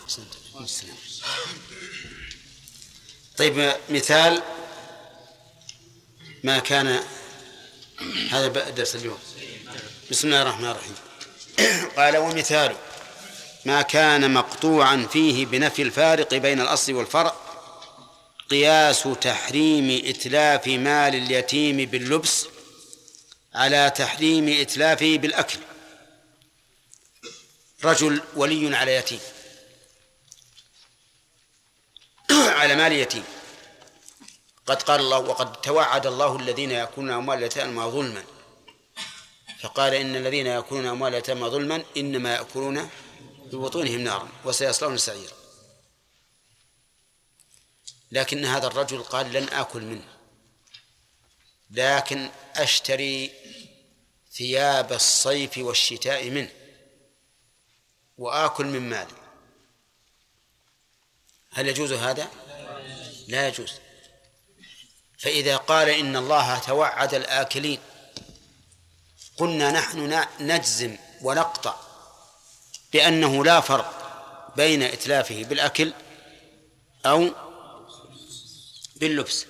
طيب مثال ما كان، هذا درس اليوم. بسم الله الرحمن الرحيم. قال ومثال ما كان مقطوعا فيه بنفي الفارق بين الأصل والفرع قياس تحريم إتلاف مال اليتيم باللبس على تحريم إتلافه بالأكل. رجل ولي على يتيم، على مال يتيم، قد قال الله وقد توعد الله الذين يأكلون أموال اليتامى ظلما، فقال إن الذين يأكلون أموال اليتامى ظلما إنما يأكلون ببطونهم نارا وسيصلون سعيرا. لكن هذا الرجل قال لن آكل منه، لكن أشتري ثياب الصيف والشتاء منه وآكل من مالي. هل يجوز هذا؟ لا يجوز. فإذا قال إن الله توعد الآكلين قلنا نحن نجزم ونقطع بأنه لا فرق بين إتلافه بالأكل أو باللبس.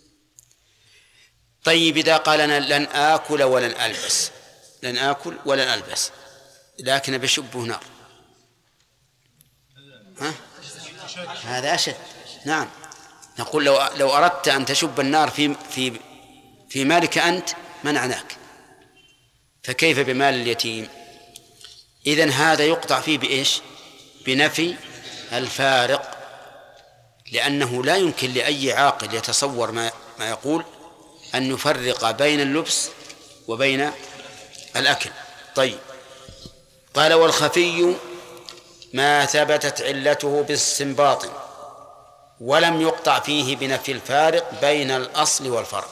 طيب إذا قال أنا لن آكل ولن ألبس، لن آكل ولن ألبس لكن بشبه نار، هذا أشد. نعم، نقول لو أردت أن تشب النار في مالك أنت منعناك، فكيف بمال اليتيم؟ إذن هذا يقطع فيه بإيش؟ بنفي الفارق، لأنه لا يمكن لأي عاقل يتصور ما يقول أن يفرق بين اللبس وبين الأكل. طيب، قال والخفي ما ثبتت علته باستنباط ولم يقطع فيه بنفي الفارق بين الأصل والفرع.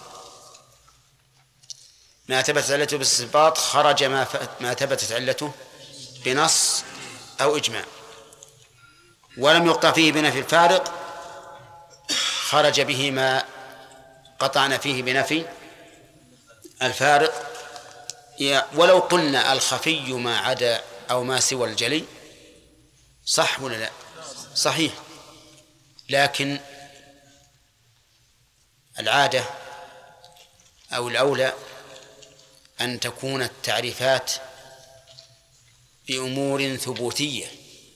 ما ثبتت علته بالاستنباط خرج ما ثبتت علته بنص أو إجماع، ولم يقطع فيه بنفي الفارق خرج به ما قطعنا فيه بنفي الفارق. ولو قلنا الخفي ما عدا أو ما سوى الجلي صح ولا لا؟ صحيح، لكن العادة أو الأولى أن تكون التعريفات بأمور ثبوتية.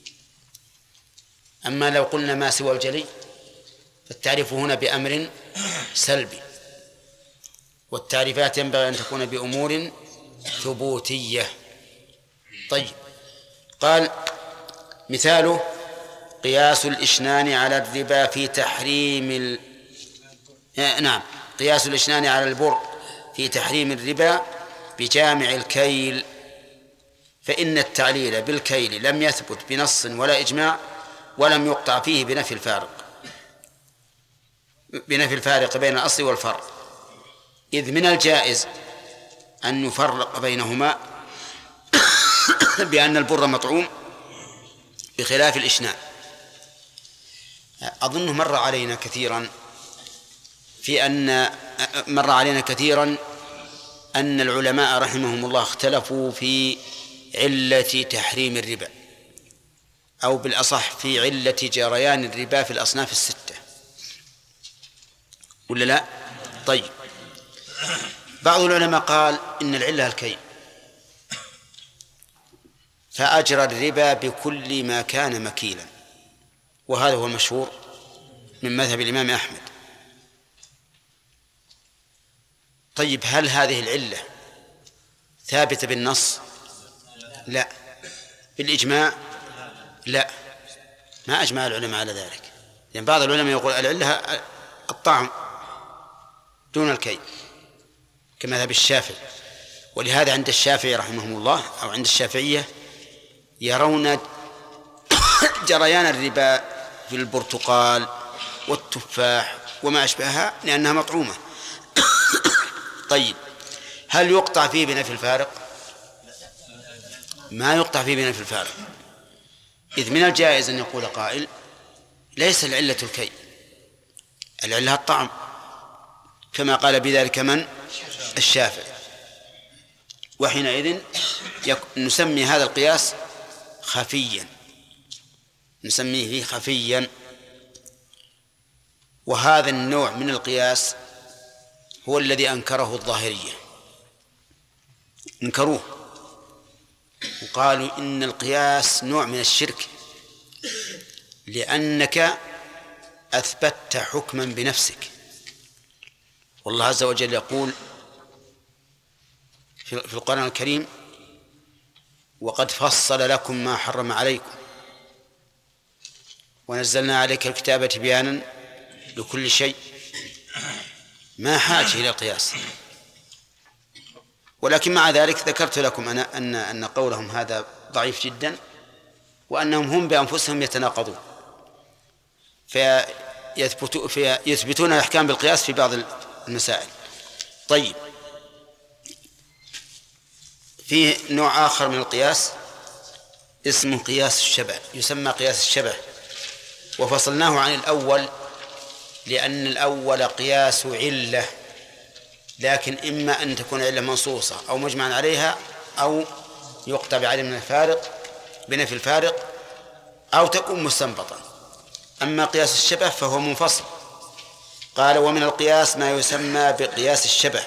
أما لو قلنا ما سوى الجلي فالتعريف هنا بأمر سلبي، والتعريفات ينبغي أن تكون بأمور ثبوتية. طيب، قال مثاله قياس الإشنان على الربا في تحريم نعم، قياس الإشنان على البر في تحريم الربا بجامع الكيل، فإن التعليل بالكيل لم يثبت بنص ولا إجماع ولم يقطع فيه بنفي الفارق بين الأصل والفرع، إذ من الجائز أن يفرق بينهما بأن البر مطعوم بخلاف الإشنان. أظنه مر علينا كثيرا أن العلماء رحمهم الله اختلفوا في علة تحريم الربا، أو بالأصح في علة جريان الربا في الأصناف الستة، ولا لا؟ طيب، بعض العلماء قال إن العلة الكيل، فأجرى الربا بكل ما كان مكيلا، وهذا هو المشهور من مذهب الإمام أحمد. طيب، هل هذه العلة ثابتة بالنص؟ لا. بالإجماع؟ لا، ما أجمع العلماء على ذلك، لأن بعض العلماء يقول العلة الطعم دون الكي كمذهب الشافعي، ولهذا عند الشافعي رحمهم الله أو عند الشافعية يرون جريان الربا في البرتقال والتفاح وما أشبهها لأنها مطعومة. طيب، هل يقطع فيه بنفي الفارق؟ ما يقطع فيه بنفي الفارق، إذ من الجائز أن يقول قائل ليس العلة الكي، العلة الطعم، كما قال بذلك من؟ الشافعي. وحينئذ نسمي هذا القياس خفيا، نسميه فيه خفيا. وهذا النوع من القياس هو الذي أنكره الظاهرية، انكروه وقالوا إن القياس نوع من الشرك، لأنك أثبتت حكما بنفسك. والله عز وجل يقول في القرآن الكريم: وقد فصل لكم ما حرم عليكم ونزلنا عليك الكتاب تبيانا لكل شيء. ما حاجة إلى القياس. ولكن مع ذلك ذكرت لكم أنا أن قولهم هذا ضعيف جدا، وأنهم هم بأنفسهم يتناقضون، فيثبتون الأحكام بالقياس في بعض المسائل. طيب، في نوع آخر من القياس اسمه قياس الشبه، يسمى قياس الشبه، وفصلناه عن الأول لأن الأول قياس علة، لكن إما أن تكون علة منصوصة أو مجمعا عليها، أو يقطع بعدم من الفارق بنفي الفارق، أو تكون مستنبطا. أما قياس الشبه فهو منفصل. قال: ومن القياس ما يسمى بقياس الشبه،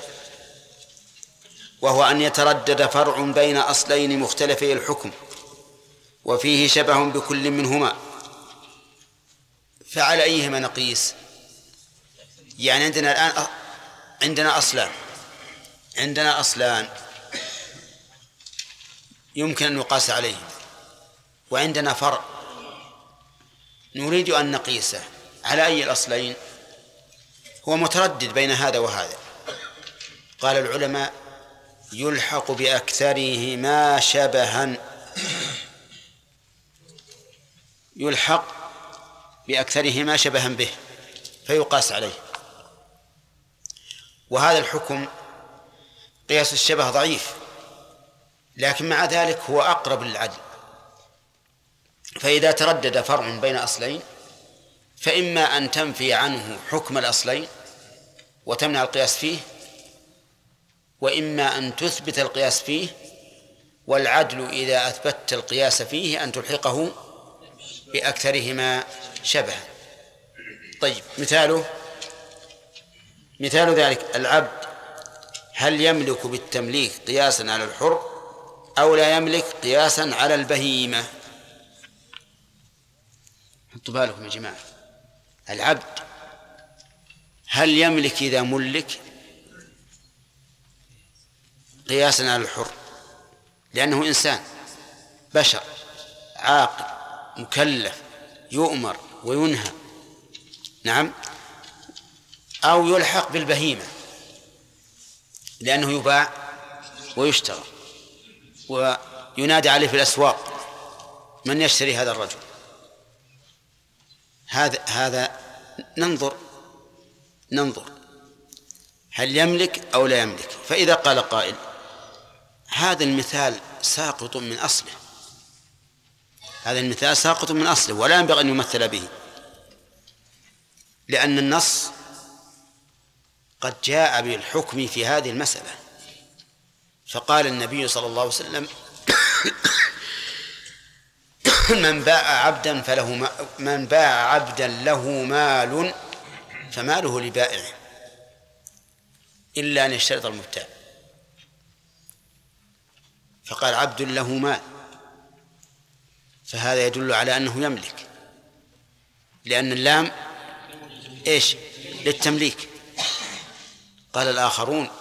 وهو أن يتردد فرع بين أصلين مختلفي الحكم وفيه شبه بكل منهما. فعلى أيهما نقيس؟ يعني عندنا الآن عندنا أصلان يمكن أن نقاس عليهم، وعندنا فرع نريد أن نقيسه على أي الأصلين. هو متردد بين هذا وهذا. قال العلماء: يلحق بأكثرهما شبها، يلحق بأكثرهما شبها به فيقاس عليه. وهذا الحكم قياس الشبه ضعيف، لكن مع ذلك هو أقرب للعدل. فإذا تردد فرع بين أصلين فإما أن تنفي عنه حكم الأصلين وتمنع القياس فيه، وإما أن تثبت القياس فيه، والعدل إذا أثبتت القياس فيه أن تلحقه بأكثرهما شبها. طيب، مثال ذلك: العبد هل يملك بالتمليك قياسا على الحر أو لا يملك قياسا على البهيمة؟ حطوا بالكم يا جماعة، العبد هل يملك إذا ملك قياسا على الحر، لأنه إنسان بشر عاقل مكلف يؤمر وينهى، نعم، أو يلحق بالبهيمة لأنه يباع ويشترى وينادى عليه في الأسواق: من يشتري هذا الرجل؟ هذا ننظر هل يملك أو لا يملك. فإذا قال قائل: هذا المثال ساقط من أصله، هذا المثال ساقط من أصله ولا ينبغي أن يمثل به، لأن النص قد جاء بالحكم في هذه المسألة. فقال النبي صلى الله عليه وسلم: من باع عبدا له مال فماله لبائعه إلا أن يشترط المبتاع. فقال: عبد له مال، فهذا يدل على أنه يملك، لأن اللام إيش؟ للتمليك. قال الآخرون: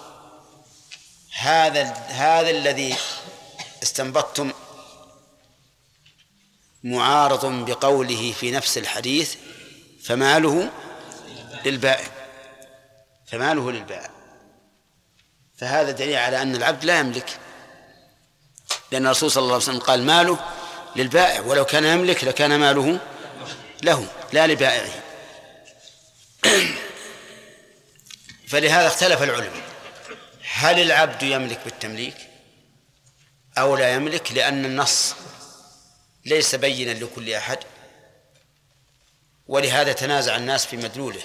هذا الذي استنبطتم معارض بقوله في نفس الحديث: فماله للبائع، فماله للبائع. فهذا دليل على أن العبد لا يملك، لأن الرسول صلى الله عليه وسلم قال: ماله للبائع، ولو كان يملك لكان ماله له لا لبائعه. فلهذا اختلف العلماء: هل العبد يملك بالتمليك أو لا يملك؟ لأن النص ليس بينا لكل أحد، ولهذا تنازع الناس في مدلوله.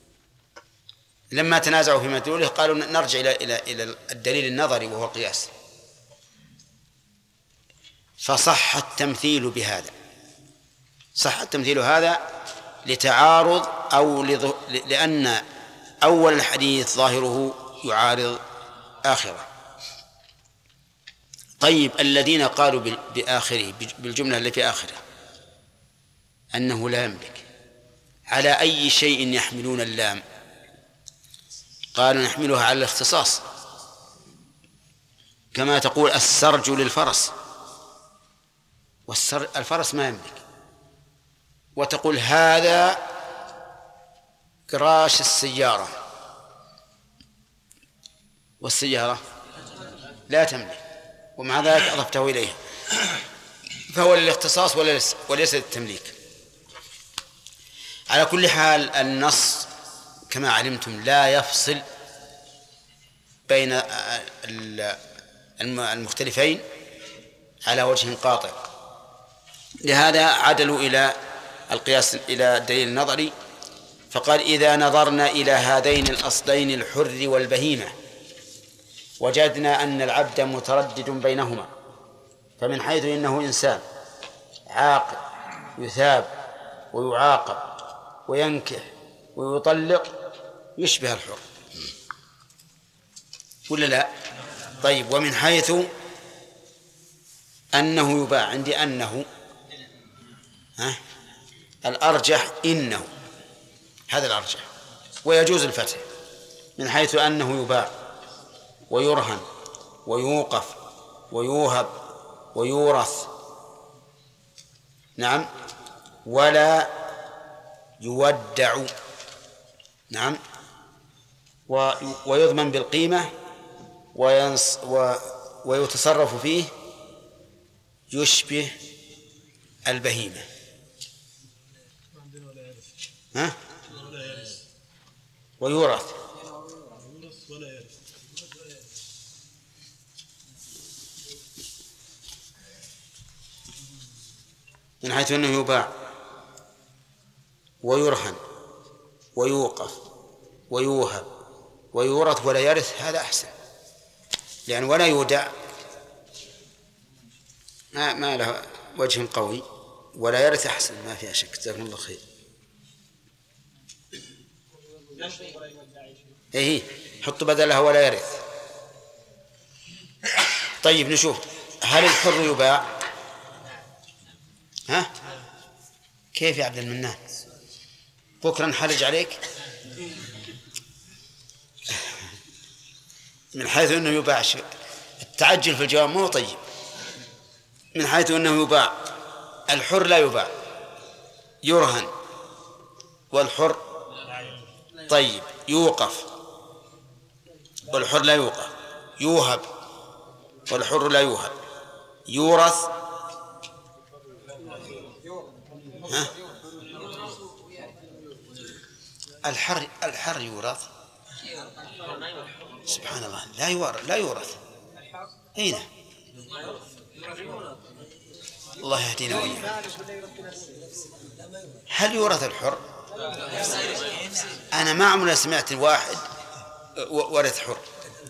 لما تنازعوا في مدلوله قالوا نرجع إلى الدليل النظري وهو القياس، فصح التمثيل بهذا، صح التمثيل هذا لتعارض أو لأن أول الحديث ظاهره يعارض آخره. طيب الذين قالوا بآخره بالجملة اللي في آخره أنه لا يملك، على أي شيء يحملون اللام؟ قالوا نحملها على الاختصاص، كما تقول السرج للفرس، والفرس ما يملك، وتقول هذا كراش السيارة، والسيارة لا تملك، ومع ذلك أضفته إليه، فهو للاختصاص وليس للتمليك. على كل حال النص كما علمتم لا يفصل بين المختلفين على وجه قاطع، لهذا عدلوا إلى القياس إلى الدليل النظري، فقال إذا نظرنا إلى هذين الأصلين الحر والبهيمة وجدنا أن العبد متردد بينهما، فمن حيث إنه إنسان عاقل يثاب ويعاقب وينكح ويطلق يشبه الحر ولا لا؟ طيب ومن حيث أنه يباع، عندي أنه الأرجح إنه، هذا الأرجح ويجوز الفتح، من حيث أنه يباع ويرهن ويوقف ويوهب ويورث، نعم، ولا يودع، نعم، ويضمن بالقيمة ويتصرف فيه يشبه البهيمة. ويورث من حيث أنه يباع ويرهن ويوقف ويوهب ويورث ولا يرث، هذا أحسن، لأن ولا يودع ما له وجه قوي، ولا يرث أحسن، ما فيها شك. جزاكم الله خير. إيه حطوا بدلها ولا يرث. طيب نشوف هل الحر يباع؟ كيف يا عبد المنان؟ بكرة نحرج عليك. من حيث أنه يباع، التعجل في الجواب مو طيب. من حيث أنه يباع، الحر لا يباع، يرهن، والحر طيب يوقف والحر لا يوقف، يوهب والحر لا يوهب، يورث الحر يورث، سبحان الله، لا يورث. أين؟ الله يهدينا وإياه. هل يورث الحر؟ أنا ما عمري سمعت واحد ورث حر،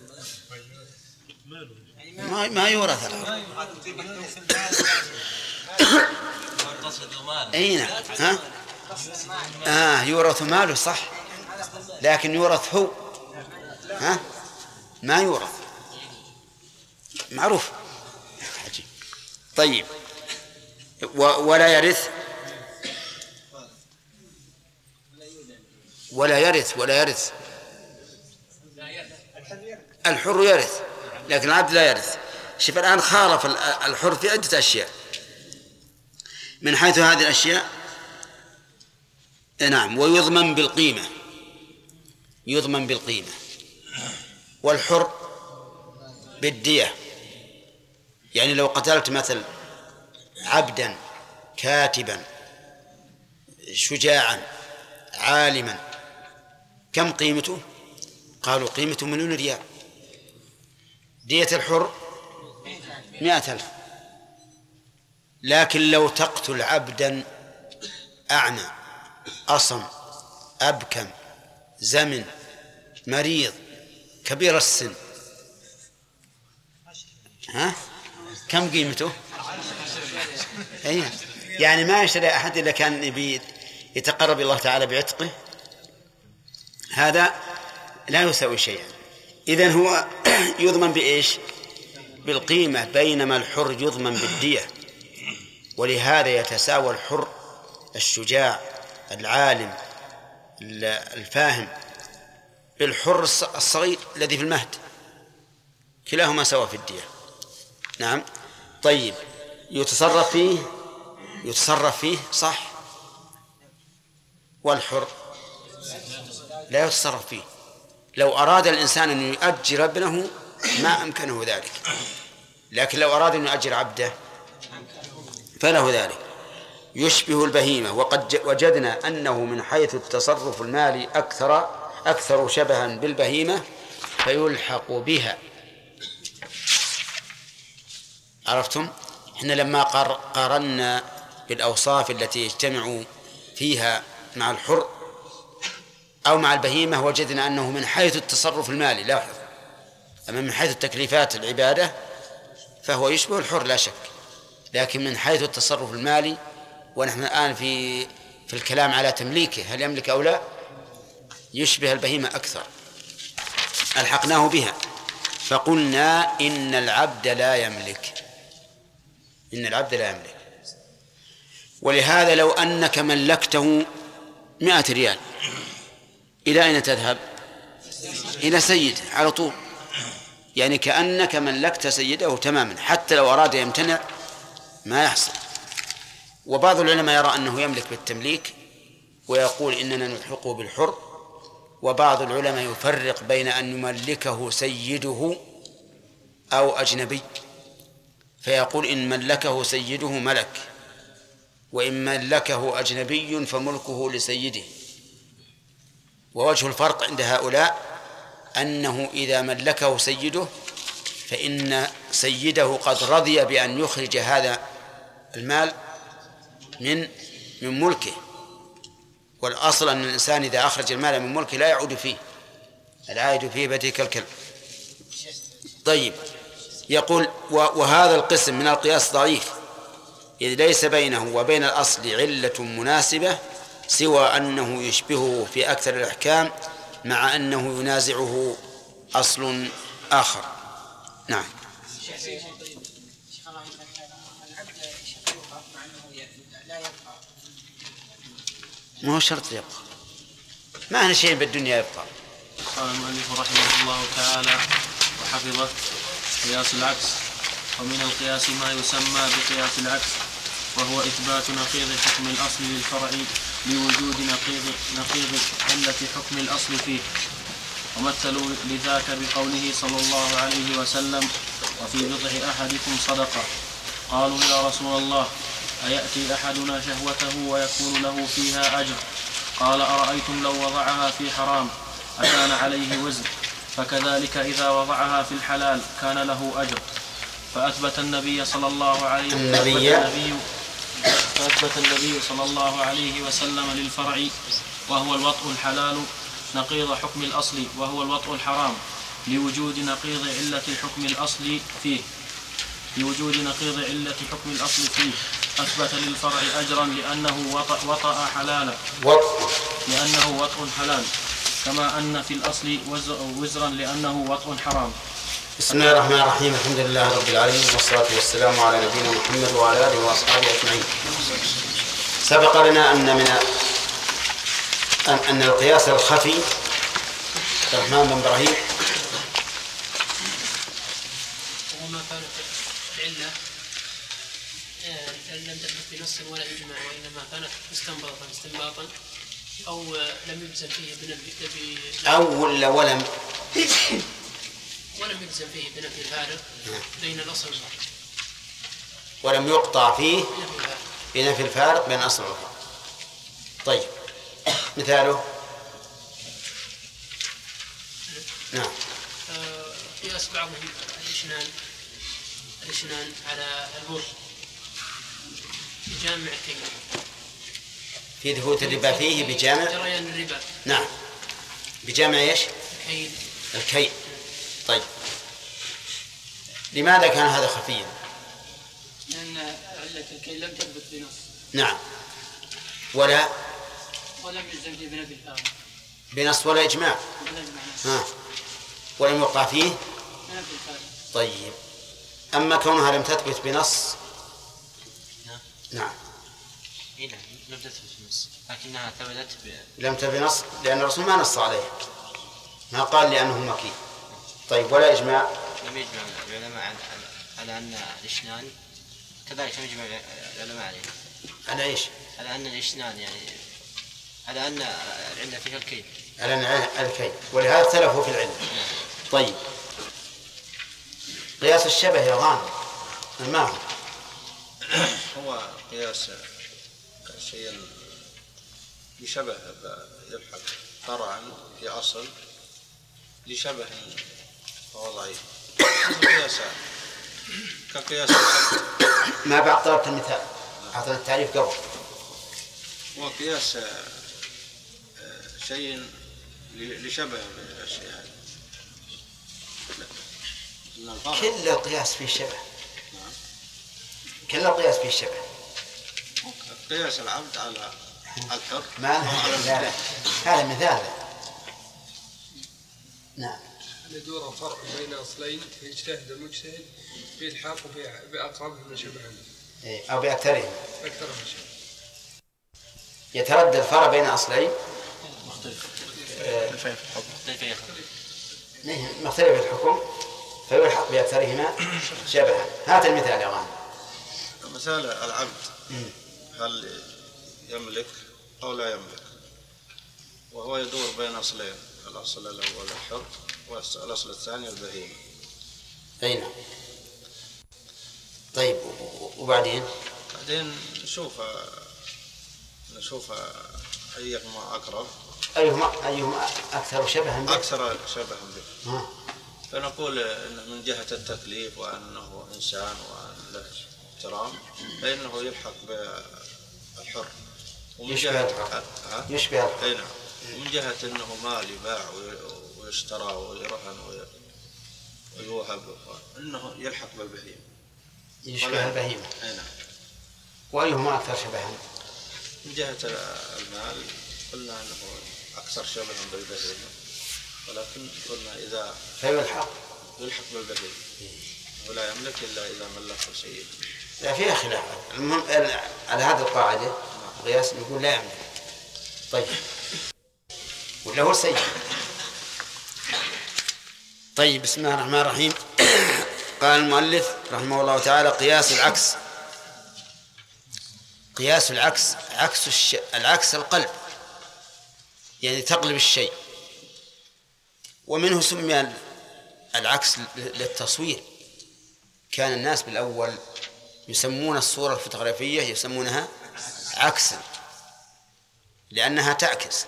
ما يورث الحر. أين؟ يورث ماله صح، لكن يورث هو، ما يورث، معروف. عجيب. طيب ولا يرث الحر يرث، لكن العبد لا يرث. شوف الآن خالف الحر في عدة أشياء. من حيث هذه الأشياء نعم، ويضمن بالقيمة، والحر بالدية. يعني لو قتلت مثل عبدا كاتبا شجاعا عالما، كم قيمته؟ قالوا قيمته 1,000,000 ريال. دية الحر 100,000. لكن لو تقتل عبدا أعمى أصم أبكم زمن مريض كبير السن، كم قيمته؟ يعني ما يشتري أحد إلا كان يتقرب إلى الله تعالى بعتقه، هذا لا يساوي شيئا. إذن هو يضمن بإيش؟ بالقيمة، بينما الحر يضمن بالدية. ولهذا يتساوى الحر الشجاع العالم الفاهم بالحر الصغير الذي في المهد، كلاهما سواء في الدية. نعم. طيب، يتصرف فيه صح، والحر لا يتصرف فيه. لو أراد الإنسان أن يؤجر ابنه ما أمكنه ذلك، لكن لو أراد أن يؤجر عبده فله ذلك. يشبه البهيمة، وقد وجدنا أنه من حيث التصرف المالي أكثر شبها بالبهيمة فيلحق بها. عرفتم؟ إحنا لما قارنا بالأوصاف التي يجتمع فيها مع الحر أو مع البهيمة وجدنا أنه من حيث التصرف المالي، لاحظ، أما من حيث التكليفات العبادة فهو يشبه الحر لا شك، لكن من حيث التصرف المالي، ونحن الآن في الكلام على تمليكه هل يملك أو لا، يشبه البهيمة أكثر. ألحقناه بها فقلنا إن العبد لا يملك. ولهذا لو أنك ملكته 100 ريال إلى أين تذهب؟ إلى سيده على طول، يعني كأنك ملكت سيده تماما، حتى لو أراد يمتنع ما يحصل. وبعض العلماء يرى أنه يملك بالتمليك ويقول إننا نلحقه بالحر، وبعض العلماء يفرق بين أن يملكه سيده أو أجنبي، فيقول إن ملكه سيده ملك، وإن ملكه أجنبي فملكه لسيده. ووجه الفرق عند هؤلاء أنه إذا ملكه سيده فإن سيده قد رضي بأن يخرج هذا المال من ملكه، والأصل أن الإنسان إذا أخرج المال من ملكه لا يعود فيه، العائد فيه بيته كالكلب. طيب، يقول وهذا القسم من القياس ضعيف، إذ ليس بينه وبين الأصل علة مناسبة سوى أنه يشبهه في أكثر الأحكام، مع أنه ينازعه أصل آخر. نعم. ما هو شرط يبقى، ما هنا شيء بالدنيا يبقى. قال المؤلف رحمه الله تعالى وحفظه: قياس العكس. ومن القياس ما يسمى بقياس العكس، وهو إثبات نقيض حكم الأصل للفرع لوجود نقيض علة حكم الأصل فيه. ومثلوا لذاك بقوله صلى الله عليه وسلم: وفي بضع أحدكم صدقة. قالوا: يا رسول الله، أيأتي أحدنا شهوته ويكون له فيها أجر؟ قال: أرأيتم لو وضعها في حرام أكان عليه وزر؟ فكذلك إذا وضعها في الحلال كان له أجر. فأثبت النبي صلى الله عليه وسلم للفرع وهو الوطء الحلال نقيض حكم الأصل وهو الوطء الحرام لوجود نقيض علة حكم الأصل فيه. أثبت للفرع أجرا لأنه وطأ حلالا، لأنه وطء حلال، كما أن في الأصل وزرا لأنه وطء حرام. بسم الله الرحمن الرحيم. الحمد لله رب العالمين، والصلاة والسلام على نبينا محمد وعلى آله وأصحابه أجمعين. سبق لنا أن القياس الخفي الرحمن بن إبراهيم وما كانت العلة لم تثبت بنص ولا إجماع، وإنما كانت استنباطا أو لم يجزم فيه ولم يجزم فيه بنفي الفارق بين الأصل والفرع، ولم يقطع فيه بنفي الفارق بين الأصل والفرع. طيب، مثاله؟ نعم. قياس بعضهم الاشنان على البر بجامع الكيل، في ثبوت الربا فيه بجامع جريان الربا. نعم، بجامع ايش؟ الكيل. طيب، لماذا كان هذا خفيا؟ لأن علة الكيل لم تثبت بنص. نعم. ولم يلزم في بناء الفارق بنص ولا إجماع. ولم يوقع فيه. طيب، أما كونها لم تثبت بنص. نعم. لم تثبت بنص لكنها ثبتت لم تثبت بنص لأن الرسول ما نص عليه، ما قال لأنه مكي. طيب، ولا إجماع. لم يجمع العلماء على أن الإشنان كذلك، لم يجمع العلماء عليه على إيش؟ على أن الإشنان يعني على أن العلة فيها الكيل، على أن الكيل، ولهذا اختلفوا في العلة. طيب، قياس الشبه يا غانم ما هو؟ هو قياس شيء يشبه يلحق فرعا في أصل لشبه فهو ضعيف. قياس كقياس ما بعد طلبت المثال، أعطنا التعريف قبل. هو قياس شيء لشبه الأشياء. كل القياس فيه شبه. كل القياس فيه شبه. قياس العبد على الحر ما لا. هذا مثال. نعم. يدور فرق بين أصلين فيجتهد المجتهد بإلحاق بأقربهما شبها أو بأكثرهم. أكثرهم شبها. يتردد الفرق بين أصلين مختلف الحكم فيلحق بأكثرهما شبها. هات المثال يا غانم. مثال العبد هل يملك أو لا يملك، وهو يدور بين أصلين، الأصل الأول الحر والأصل الثاني البهيمة. أين؟ طيب، وبعدين نشوف أيهما أقرب، أيهما أكثر شبها به. أكثر شبها به. فنقول إن من جهة التكليف وأنه إنسان وأن له احترام فإنه يلحق بالحر. يشبه الحر. ومن جهة أنه مال يباع ويشترى ويرهن ويوهب إنه يلحق بالبهيمة. يشبه البهيمة. وأيهما أكثر شبها؟ من جهة المال قلنا أنه أكثر شبها بالبهيمة، ولكن قلنا إذا فيلحق بالبهيمة ولا يملك إلا إذا ملك شيء. لا فيها خلاف. المهم على هذه القاعدة قياس يقول لا يملك. طيب، ولا هو سيء. طيب، بسم الله الرحمن الرحيم. قال المؤلف رحمه الله تعالى: قياس العكس. قياس العكس العكس القلب، يعني تقلب الشيء، ومنه سمي العكس للتصوير. كان الناس بالأول يسمون الصورة الفوتوغرافية يسمونها عكسا لأنها تعكس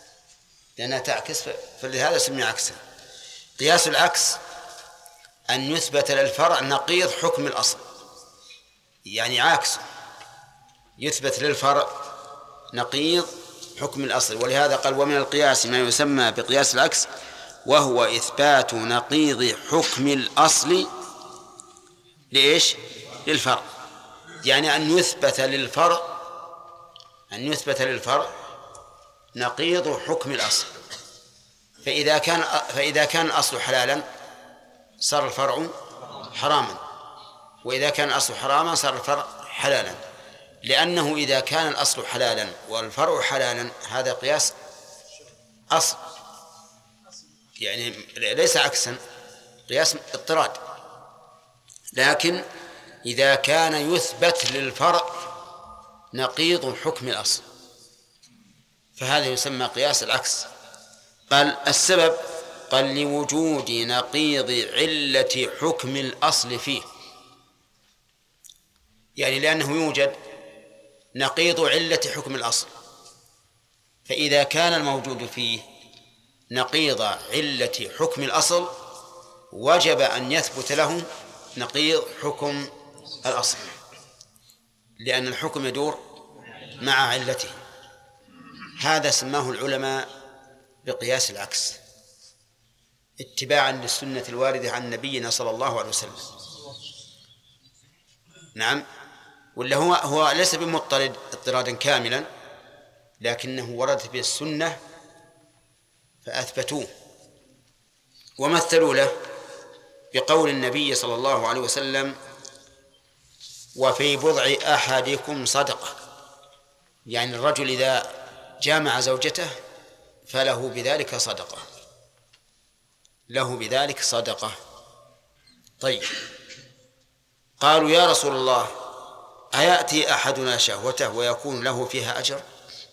فلهذا سمي عكسا. قياس العكس أن يثبت للفرع نقيض حكم الأصل، يعني عكس يثبت للفرع نقيض حكم الأصل. ولهذا قال: ومن القياس ما يسمى بقياس العكس، وهو إثبات نقيض حكم الأصل لإيش؟ للفرع، يعني أن يثبت للفرع نقيض حكم الأصل. فإذا كان الأصل حلالا صار الفرع حراما، وإذا كان الأصل حراما صار الفرع حلالا. لأنه إذا كان الأصل حلالا والفرع حلالا هذا قياس أصل، يعني ليس عكسا، قياس اضطراد. لكن إذا كان يثبت للفرع نقيض حكم الأصل فهذا يسمى قياس العكس. قال: السبب قال لوجود نقيض علة حكم الأصل فيه، يعني لأنه يوجد نقيض علة حكم الأصل، فإذا كان الموجود فيه نقيض علة حكم الأصل وجب أن يثبت له نقيض حكم الأصل، لأن الحكم يدور مع علته. هذا سماه العلماء بقياس العكس اتباعا للسنة الواردة عن نبينا صلى الله عليه وسلم. نعم، ولا هو ليس بمضطرد اضطرادا كاملا، لكنه وردت به السنة فأثبتوه، ومثلوا له بقول النبي صلى الله عليه وسلم: وفي بضع أحدكم صدقة، يعني الرجل إذا جامع زوجته فله بذلك صدقة، له بذلك صدقة. طيب، قالوا: يا رسول الله، أيأتي أحدنا شهوته ويكون له فيها أجر؟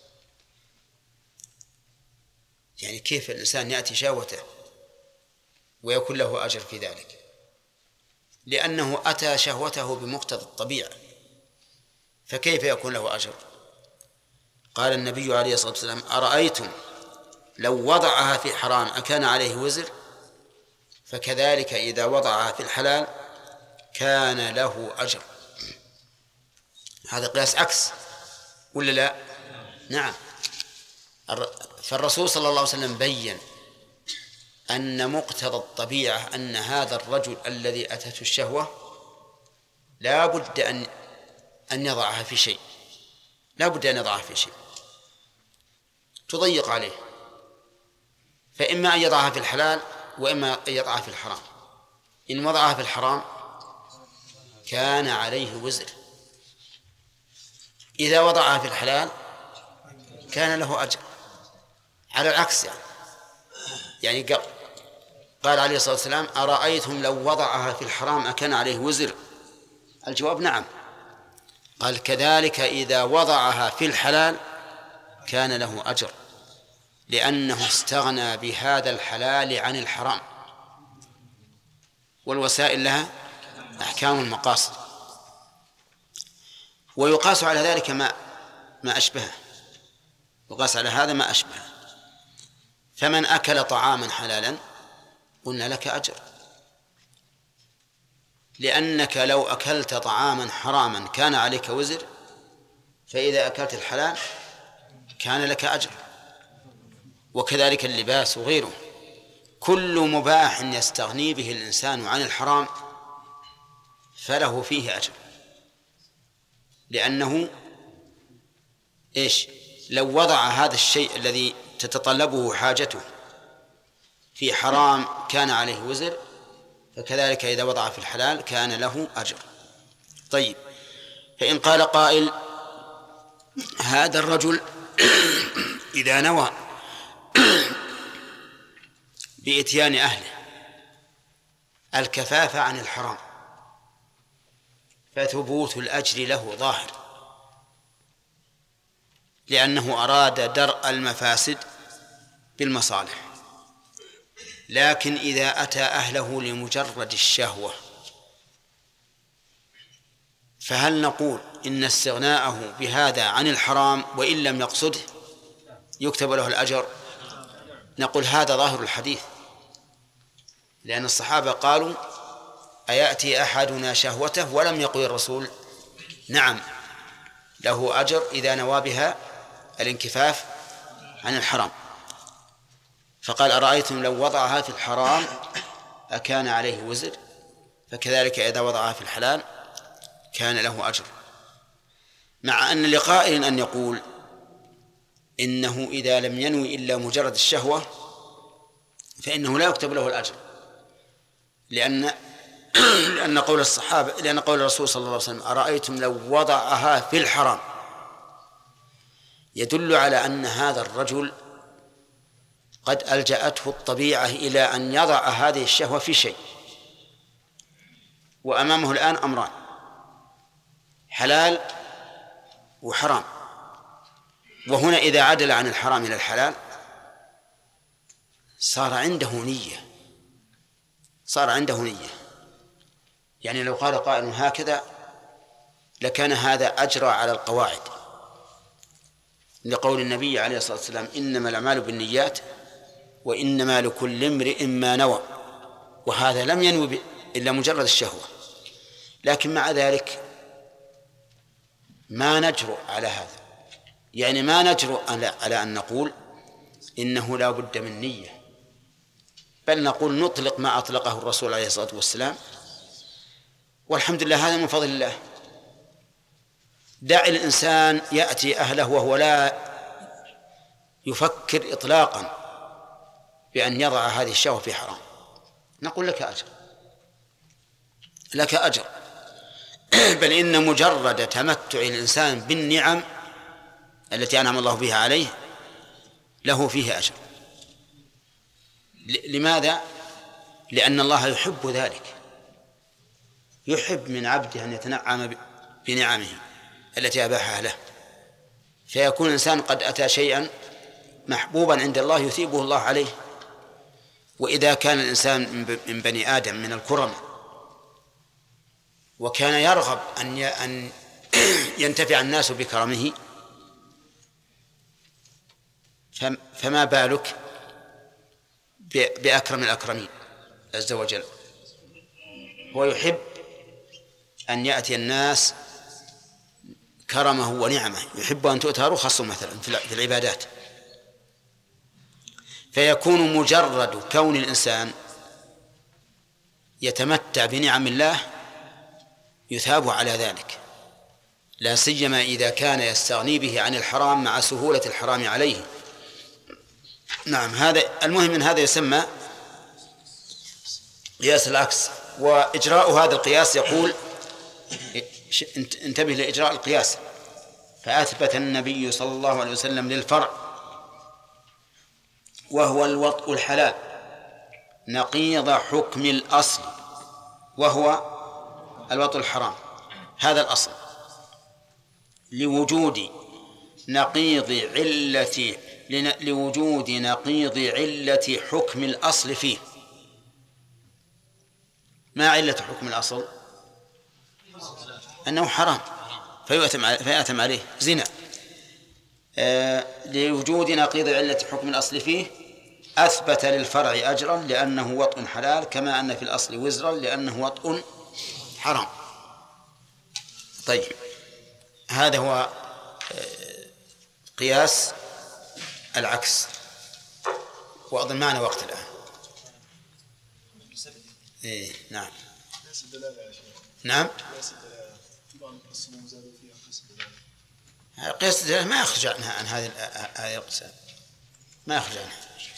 يعني كيف الإنسان يأتي شهوته ويكون له أجر في ذلك؟ لأنه أتى شهوته بمقتضى الطبيعة، فكيف يكون له أجر؟ قال النبي عليه الصلاة والسلام: أرأيتم لو وضعها في حرام أكان عليه وزر؟ فكذلك إذا وضعها في الحلال كان له أجر. هذا قياس عكس ولا لا؟ نعم. فالرسول صلى الله عليه وسلم بيّن أن مقتضى الطبيعة أن هذا الرجل الذي أتته الشهوة لا بد أن يضعها في شيء، لا بد أن يضعها في شيء تضيق عليه، فإما أن يضعها في الحلال وإما أن يضعها في الحرام. إن وضعها في الحرام كان عليه وزر، إذا وضعها في الحلال كان له أجر. على العكس يعني قال عليه الصلاة والسلام: أرأيتم لو وضعها في الحرام أكان عليه وزر؟ الجواب نعم. قال: كذلك إذا وضعها في الحلال كان له أجر، لأنه استغنى بهذا الحلال عن الحرام، والوسائل لها أحكام المقاصد. ويقاس على ذلك ما أشبهه، يقاس على هذا ما أشبهه. فمن أكل طعاما حلالا قلنا لك أجر، لأنك لو أكلت طعاما حراما كان عليك وزر، فإذا أكلت الحلال كان لك أجر. وكذلك اللباس وغيره، كل مباح يستغني به الإنسان عن الحرام فله فيه أجر، لأنه لو وضع هذا الشيء الذي تتطلبه حاجته في حرام كان عليه وزر، فكذلك إذا وضع في الحلال كان له أجر. طيب، فإن قال قائل: هذا الرجل إذا نوى بإتيان أهله الكفاف عن الحرام فثبوت الأجر له ظاهر، لأنه أراد درء المفاسد بالمصالح. لكن إذا أتى أهله لمجرد الشهوة فهل نقول إن استغناءه بهذا عن الحرام وإن لم يقصده يكتب له الأجر؟ نقول هذا ظاهر الحديث، لأن الصحابة قالوا: أيأتي أحدنا شهوته؟ ولم يقل الرسول: نعم له أجر إذا نوى بها الانكفاف عن الحرام. فقال: أرأيتم لو وضعها في الحرام أكان عليه وزر؟ فكذلك إذا وضعها في الحلال كان له أجر. مع أن لقائل أن يقول إنه إذا لم ينوي إلا مجرد الشهوة فإنه لا يكتب له الأجر، لأن قول الصحابة، لأن قول الرسول صلى الله عليه وسلم: أرأيتم لو وضعها في الحرام، يدل على أن هذا الرجل قد ألجأته الطبيعة إلى أن يضع هذه الشهوة في شيء، وأمامه الآن أمران: حلال وحرام. وهنا إذا عدل عن الحرام إلى الحلال صار عنده نية. يعني لو قال قائل هكذا لكان هذا أجرى على القواعد، لقول النبي عليه الصلاة والسلام: إنما الأعمال بالنيات وإنما لكل امرئ ما نوى. وهذا لم ينوي إلا مجرد الشهوة. لكن مع ذلك ما نجرؤ على هذا، يعني ما نجرؤ على أن نقول إنه لا بد من نية، بل نقول نطلق ما أطلقه الرسول عليه الصلاة والسلام، والحمد لله هذا من فضل الله. دع الإنسان يأتي أهله وهو لا يفكر إطلاقا بأن يضع هذه الشهوة في حرام، نقول لك أجر، لك أجر. بل إن مجرد تمتع الإنسان بالنعم التي أنعم الله بها عليه له فيه أجر. لماذا؟ لأن الله يحب ذلك، يحب من عبده أن يتنعم بنعمه التي أباحها له، فيكون الإنسان قد أتى شيئا محبوبا عند الله يثيبه الله عليه. وإذا كان الإنسان من بني آدم من الكرم وكان يرغب أن ينتفع الناس بكرمه، فما بالك بأكرم الأكرمين عز وجل. هو يحب أن يأتي الناس كرمه ونعمه، يحب أن تؤتى رخصه مثلا في العبادات، فيكون مجرد كون الإنسان يتمتع بنعم الله يثاب على ذلك، لا سيما إذا كان يستغني به عن الحرام مع سهولة الحرام عليه. نعم، هذا المهم من هذا يسمى قياس العكس. وإجراء هذا القياس يقول انتبه لإجراء القياس. فأثبت النبي صلى الله عليه وسلم للفرع وهو الوطء الحلال نقيض حكم الأصل وهو الوطء الحرام، هذا الأصل، لوجود نقيض علة حكم الأصل فيه. ما علة حكم الأصل؟ أنه حرام فيأثم عليه زنا. لوجود نقيض علة حكم الأصل فيه أثبت للفرع أجرا لأنه وطء حلال، كما أن في الأصل وزرا لأنه وطء حرام. طيب، هذا هو قياس العكس. وأظن معنا وقت الآن. نعم نعم، قياس الدلالة ما يخرج عن هذه الأقسام، ما يخرج عنها.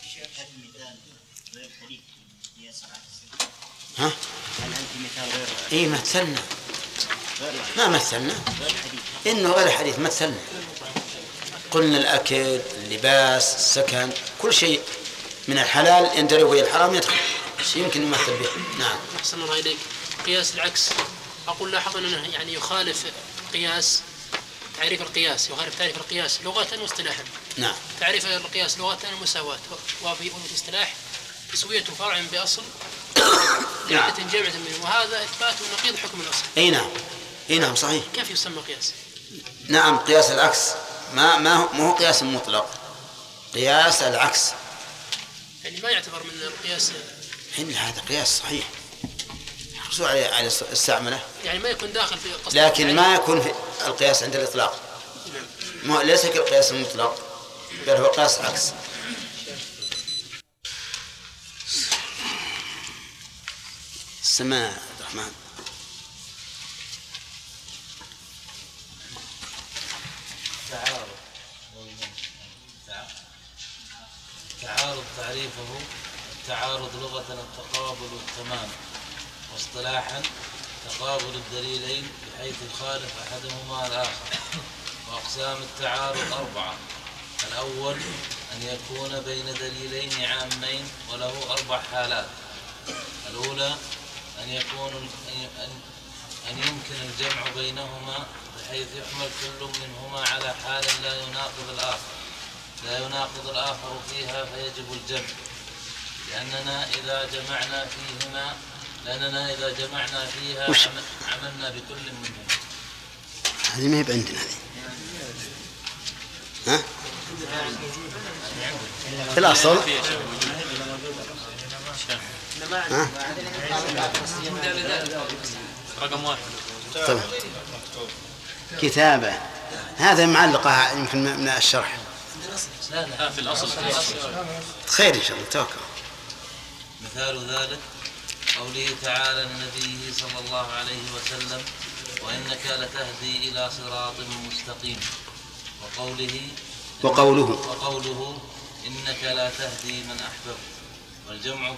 ها؟ إيه مثلنا، ما مثلنا، إنه غير حديث مثلنا، قلنا الأكل، اللباس، السكن، كل شيء من الحلال يندرج به الحرام يدخل، يمكن نمثل به. نعم. أحسن الله إليك. قياس العكس أقول لاحظ أنه يعني يخالف قياس تعريف القياس، يخالف تعريف القياس لغة واصطلاحا. نعم. تعريف القياس لغة المساواة، وفي الاصطلاح تسوية فرع بأصل نعم. جامعة منه، وهذا إثبات نقيض حكم الأصل. أي نعم، أي نعم صحيح. كيف يسمى قياس؟ نعم، قياس العكس ما هو قياس مطلق، قياس العكس يعني ما يعتبر من القياس. إن هذا قياس صحيح يحرصوا على استعمله، يعني ما يكون داخل في قصد، لكن ما يكون في القياس عند الإطلاق. ليس كالقياس المطلق، بل هو قياس عكس. السماء عبد الرحمن. تعارض تعريفه التعارض لغة التقابل والتمام، واصطلاحا تقابل الدليلين بحيث يخالف أحدهما الآخر. وأقسام التعارض 4: الأول أن يكون بين دليلين عامين وله 4 حالات. الأولى أن يمكن الجمع بينهما بحيث يحمل كل منهما على حال لا يناقض الآخر فيها فيجب الجمع، لأننا إذا جمعنا فيها عملنا بكل منهم. هذه ما هي عندنا هذه. ها؟ في الأصل. ها؟ رقم 1. طبعا. كتابة هذا معلقة يمكن من الشرح. لا في الأصل. خير إن شاء الله، توكل. مثال ذلك قوله تعالى لنبيه صلى الله عليه وسلم: وإنك لتهدي إلى صراط مستقيم. وقوله إنك لا تهدي من أحببت. والجمع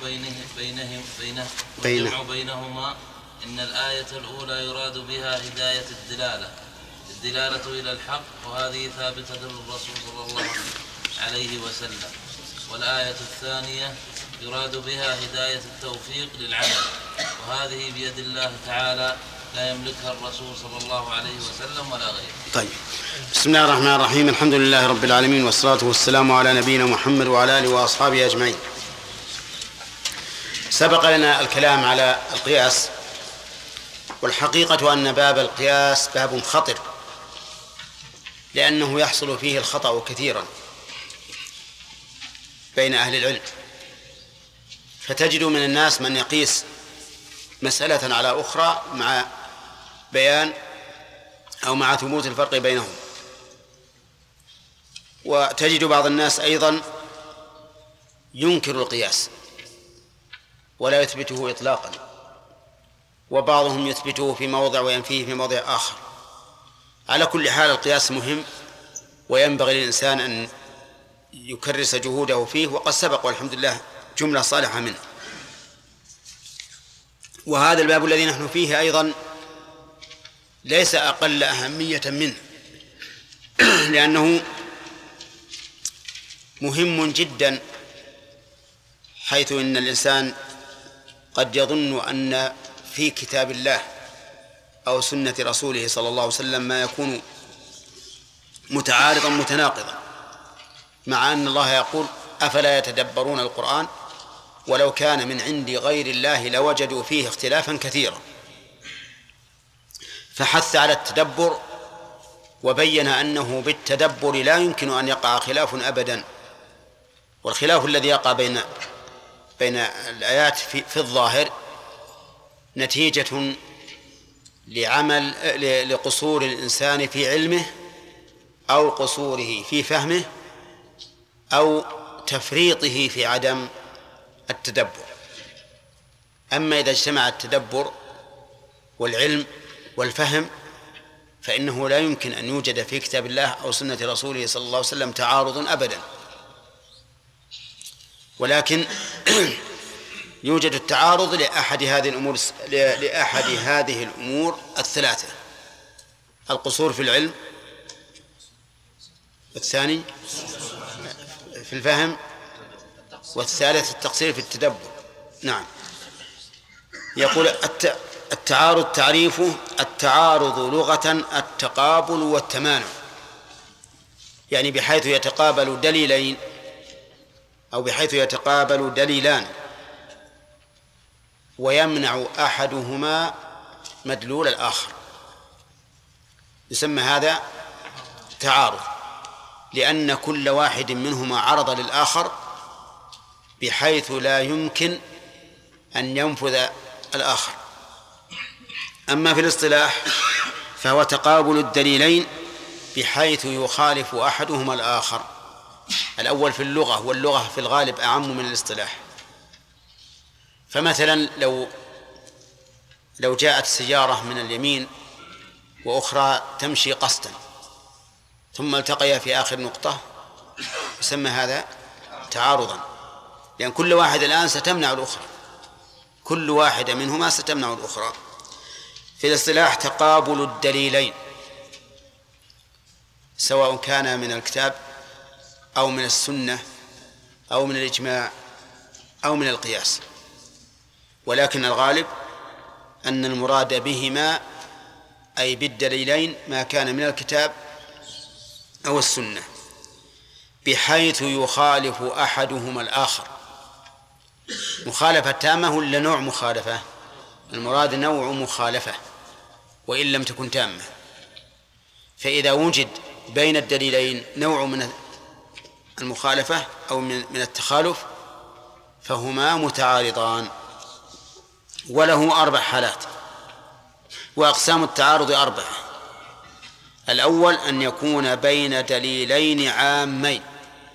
بينهما إن الآية الأولى يراد بها هداية الدلالة إلى الحق، وهذه ثابتة للرسول صلى الله عليه وسلم. والآية الثانية يراد بها هداية التوفيق للعمل، وهذه بيد الله تعالى لا يملكها الرسول صلى الله عليه وسلم ولا غيره. طيب، بسم الله الرحمن الرحيم. الحمد لله رب العالمين، والصلاة والسلام على نبينا محمد وعلى آله وأصحابه أجمعين. سبق لنا الكلام على القياس، والحقيقة أن باب القياس باب خطر، لأنه يحصل فيه الخطأ كثيرا بين أهل العلم، فتجد من الناس من يقيس مسألة على أخرى مع بيان أو مع ثبوت الفرق بينهم، وتجد بعض الناس أيضا ينكر القياس ولا يثبته إطلاقا، وبعضهم يثبته في موضع وينفيه في موضع آخر. على كل حال القياس مهم، وينبغي للإنسان أن يكرس جهوده فيه، وقد سبق والحمد لله جملة صالحة منه. وهذا الباب الذي نحن فيه أيضا ليس أقل أهمية منه، لأنه مهم جدا، حيث إن الإنسان قد يظن أن في كتاب الله أو سنة رسوله صلى الله عليه وسلم ما يكون متعارضا متناقضا، مع أن الله يقول: أفلا يتدبرون القرآن ولو كان من عند غير الله لوجدوا فيه اختلافا كثيرا. فحث على التدبر، وبين أنه بالتدبر لا يمكن أن يقع خلاف أبدا. والخلاف الذي يقع بين الآيات في الظاهر نتيجة لقصور الإنسان في علمه، أو قصوره في فهمه، أو تفريطه في عدم التدبر. أما إذا اجتمع التدبر والعلم والفهم فإنه لا يمكن أن يوجد في كتاب الله أو سنة رسوله صلى الله عليه وسلم تعارض أبدا، ولكن يوجد التعارض لأحد هذه الأمور الثلاثة: القصور في العلم، والثاني في الفهم، والثالث التقصير في التدبر. نعم. يقول التعارض تعريفه: التعارض لغة التقابل والتمانع، يعني بحيث يتقابل دليلين أو بحيث يتقابل دليلان ويمنع أحدهما مدلول الآخر، يسمى هذا تعارض، لأن كل واحد منهما عرض للآخر بحيث لا يمكن أن ينفذ الآخر. أما في الاصطلاح فهو تقابل الدليلين بحيث يخالف أحدهما الآخر. الأول في اللغة، واللغة في الغالب أعم من الاصطلاح. فمثلا لو جاءت سيارة من اليمين وأخرى تمشي قصدا ثم التقيا في آخر نقطة، يسمى هذا تعارضا، لأن كل واحد الآن ستمنع الأخرى، كل واحدة منهما ستمنع الأخرى. في الاصطلاح تقابل الدليلين، سواء كان من الكتاب أو من السنة أو من الإجماع أو من القياس، ولكن الغالب أن المراد بهما أي بالدليلين ما كان من الكتاب أو السنة، بحيث يخالف أحدهما الآخر. مخالفة تامة ولا نوع مخالفة؟ المراد نوع مخالفة وإن لم تكن تامة. فإذا وجد بين الدليلين نوع من المخالفة أو من التخالف فهما متعارضان. وله 4 حالات، وأقسام التعارض 4. الأول أن يكون بين دليلين عامين،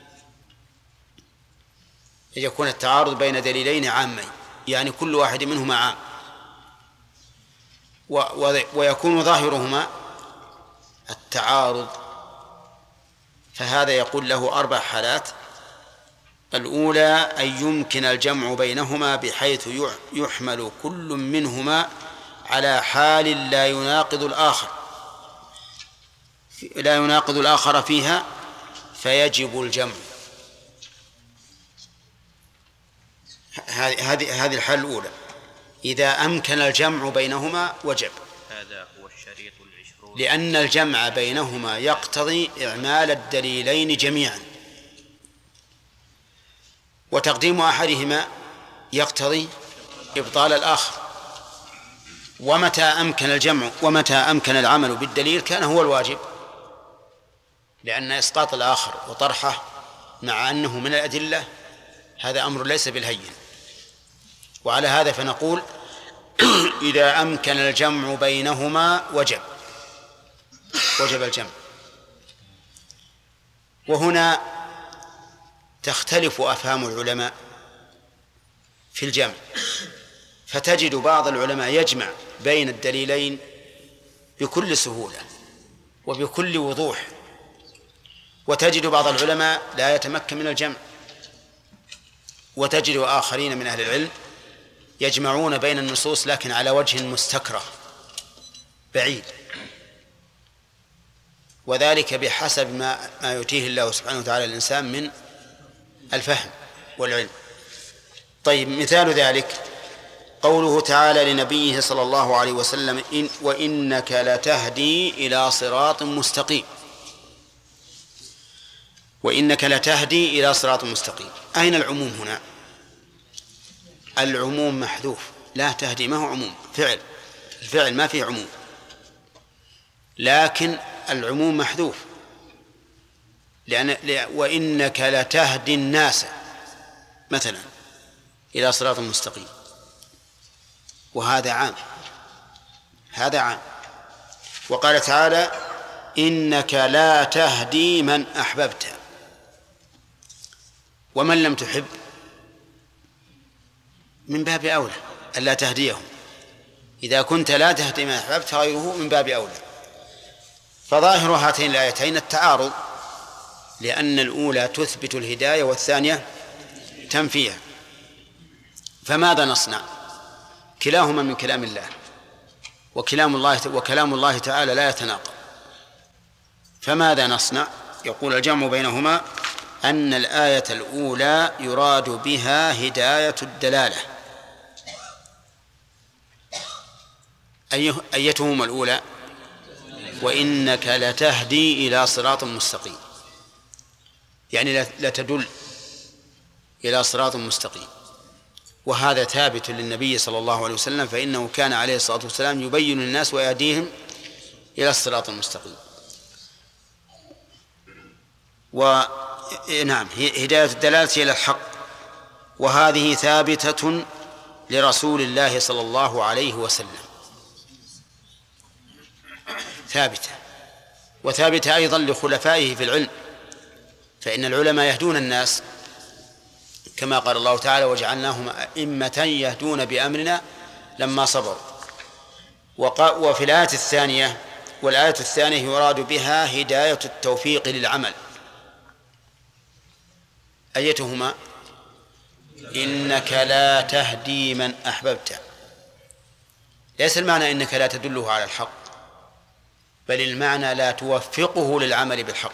يكون التعارض بين دليلين عامين، يعني كل واحد منهما عام. ويكون ظاهرهما التعارض، فهذا يقول له 4 حالات. الأولى أن يمكن الجمع بينهما بحيث يحمل كل منهما على حال لا يناقض الآخر فيها فيجب الجمع. هذه الحالة الأولى، إذا أمكن الجمع بينهما وجب، هذا هو الشريط 20، لأن الجمع بينهما يقتضي إعمال الدليلين جميعا، وتقديم أحدهما يقتضي إبطال الآخر. ومتى أمكن الجمع ومتى أمكن العمل بالدليل كان هو الواجب، لأن إسقاط الآخر وطرحه مع أنه من الأدلة هذا أمر ليس بالهين. وعلى هذا فنقول إذا أمكن الجمع بينهما وجب الجمع. وهنا تختلف أفهام العلماء في الجمع، فتجد بعض العلماء يجمع بين الدليلين بكل سهولة وبكل وضوح، وتجد بعض العلماء لا يتمكن من الجمع، وتجد آخرين من أهل العلم يجمعون بين النصوص لكن على وجه مستكره بعيد، وذلك بحسب ما يؤتيه الله سبحانه وتعالى الإنسان من الفهم والعلم. طيب، مثال ذلك قوله تعالى لنبيه صلى الله عليه وسلم وإنك لتهدي إلى صراط مستقيم. وإنك لتهدي إلى صراط مستقيم، أين العموم هنا؟ العموم محذوف، لا تهدي ما هو عموم، الفعل ما فيه عموم، لكن العموم محذوف، لأن وإنك لتهدي الناس مثلا إلى صراط مستقيم، وهذا عام، هذا عام. وقال تعالى إنك لا تهدي من أحببت، ومن لم تحب من باب أولى ألا تهديهم. إذا كنت لا تهدي من أحببت فغيره من باب أولى. فظاهر هاتين الآيتين التعارض، لأن الأولى تثبت الهداية والثانية تنفيها، فماذا نصنع؟ كلاهما من كلام الله، وكلام الله تعالى لا يتناقض، فماذا نصنع؟ يقول الجمع بينهما أن الآية الأولى يراد بها هداية الدلالة. أيتهما الأولى؟ وإنك لتهدي إلى صراط مستقيم، يعني لتدل إلى صراط مستقيم، وهذا ثابت للنبي صلى الله عليه وسلم، فإنه كان عليه الصلاة والسلام يبين للناس ويهديهم إلى الصراط المستقيم. ونعم، هداية الدلالة إلى الحق، وهذه ثابتة لرسول الله صلى الله عليه وسلم، ثابتة، وثابتة أيضا لخلفائه في العلم، فإن العلماء يهدون الناس كما قال الله تعالى وجعلناهم أئمة يهدون بأمرنا لما صبروا. وفي الآية الثانية، والآية الثانية يراد بها هداية التوفيق للعمل. أيتهما؟ إنك لا تهدي من أحببت، ليس المعنى إنك لا تدله على الحق، بل المعنى لا توفقه للعمل بالحق،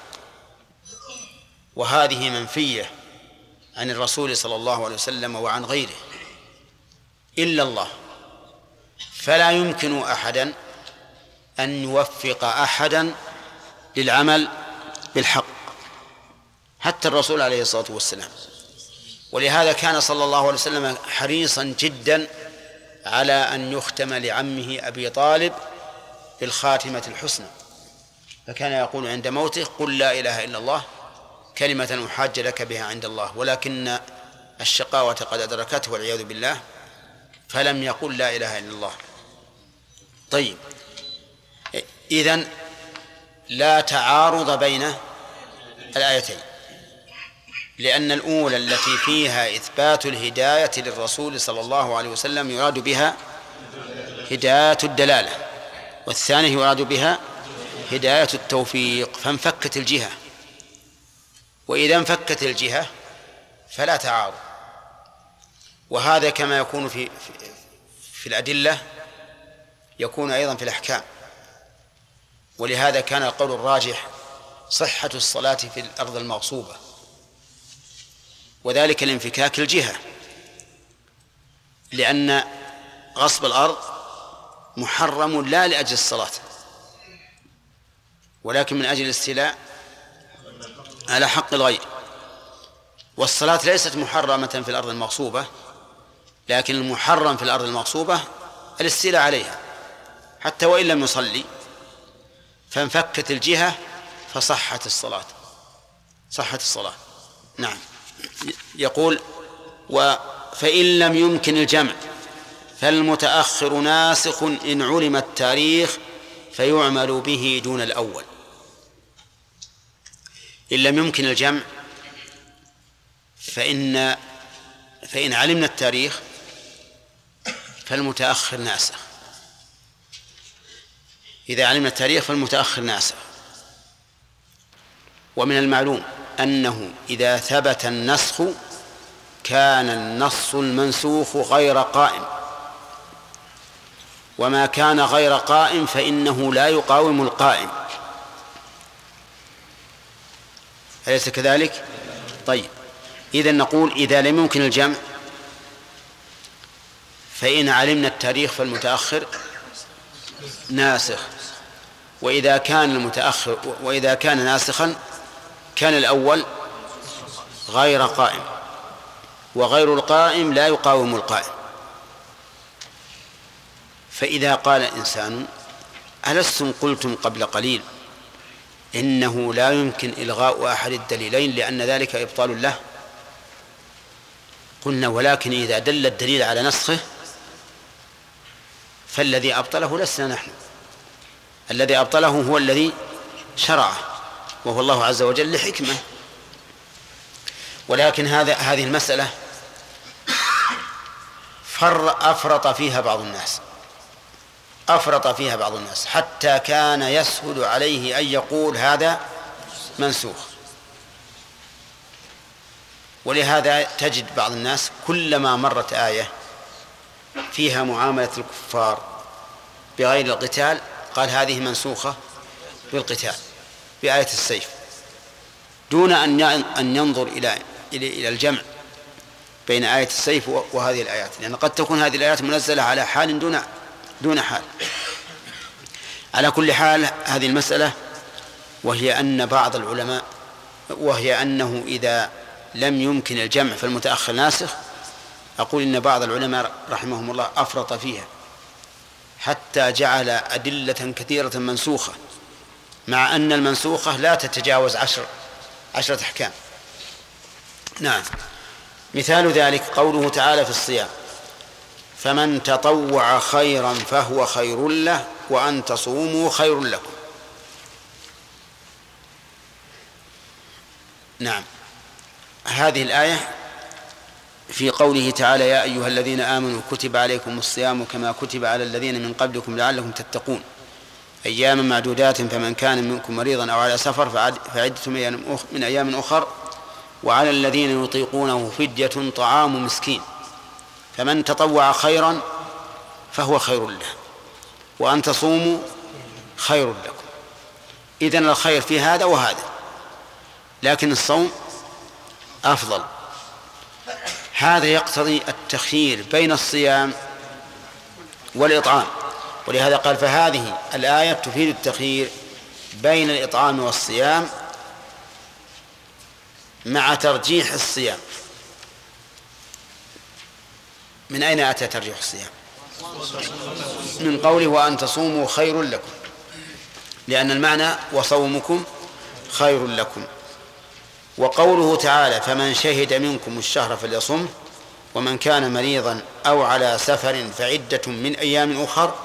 وهذه منفية عن الرسول صلى الله عليه وسلم وعن غيره إلا الله، فلا يمكن أحدا أن يوفق أحدا للعمل بالحق، حتى الرسول عليه الصلاة والسلام. ولهذا كان صلى الله عليه وسلم حريصا جدا على أن يختم لعمه أبي طالب بالخاتمة الحسنى، فكان يقول عند موته قل لا إله إلا الله كلمة أحاج لك بها عند الله، ولكن الشقاوة قد أدركته والعياذ بالله فلم يقل لا إله إلا الله. طيب، إذن لا تعارض بين الآيتين، لأن الأولى التي فيها إثبات الهداية للرسول صلى الله عليه وسلم يراد بها هداية الدلالة، والثانية يراد بها هداية التوفيق، فانفكت الجهة. وإذا انفكت الجهة فلا تعارض. وهذا كما يكون في الأدلة يكون أيضا في الأحكام. ولهذا كان القول الراجح صحة الصلاة في الأرض المغصوبة، وذلك لانفكاك الجهة، لأن غصب الأرض محرم لا لأجل الصلاة ولكن من أجل الاستيلاء على حق الغير. والصلاة ليست محرمة في الأرض المغصوبة، لكن المحرم في الأرض المغصوبة الاستيلاء عليها حتى وإن لم يصلي. فانفكت الجهة فصحت الصلاة، صحت الصلاة. نعم. يقول: فإن لم يمكن الجمع فالمتأخر ناسخ إن علم التاريخ فيعمل به دون الأول. إن لم يمكن الجمع فإن علمنا التاريخ فالمتأخر ناسخ. إذا علمنا التاريخ فالمتأخر ناسخ. ومن المعلوم أنه إذا ثبت النسخ كان النص المنسوخ غير قائم، وما كان غير قائم فإنه لا يقاوم القائم. أليس كذلك؟ طيب، إذن نقول إذا لم يمكن الجمع فإن علمنا التاريخ فالمتأخر ناسخ، وإذا كان ناسخا كان الأول غير قائم، وغير القائم لا يقاوم القائم. فإذا قال إنسان: ألستم قلتم قبل قليل إنه لا يمكن إلغاء أحد الدليلين لأن ذلك إبطال له؟ قلنا: ولكن إذا دل الدليل على نسخه فالذي أبطله لسنا نحن، الذي أبطله هو الذي شرعه وهو الله عز وجل لحكمة. ولكن هذه المسألة أفرط فيها بعض الناس حتى كان يسهل عليه أن يقول هذا منسوخ. ولهذا تجد بعض الناس كلما مرت آية فيها معاملة الكفار بغير القتال قال هذه منسوخة بالقتال بآية السيف، دون أن ينظر إلى الجمع بين آية السيف وهذه الآيات، لأن قد تكون هذه الآيات منزلة على حال دون حال. على كل حال هذه المسألة وهي أنه إذا لم يمكن الجمع فالمتأخر ناسخ، أقول إن بعض العلماء رحمهم الله أفرط فيها حتى جعل أدلة كثيرة منسوخة، مع أن المنسوخة لا تتجاوز 10 أحكام. نعم. مثال ذلك قوله تعالى في الصيام: فمن تطوع خيرا فهو خير له وأن تصوموا خير لكم. نعم. هذه الآية في قوله تعالى: يا أيها الذين آمنوا كتب عليكم الصيام كما كتب على الذين من قبلكم لعلكم تتقون أياما معدودات فمن كان منكم مريضا أو على سفر فعدة من أيام أخر وعلى الذين يطيقونه فدية طعام مسكين فمن تطوع خيرا فهو خير له وأن تصوموا خير لكم. إذن الخير في هذا وهذا، لكن الصوم أفضل. هذا يقتضي التخيير بين الصيام والإطعام، ولهذا قال: فهذه الآية تفيد التخيير بين الإطعام والصيام مع ترجيح الصيام. من أين أتى ترجيح الصيام؟ من قوله وأن تصوموا خير لكم، لأن المعنى وصومكم خير لكم. وقوله تعالى: فمن شهد منكم الشهر فليصم ومن كان مريضا أو على سفر فعدة من أيام أخر،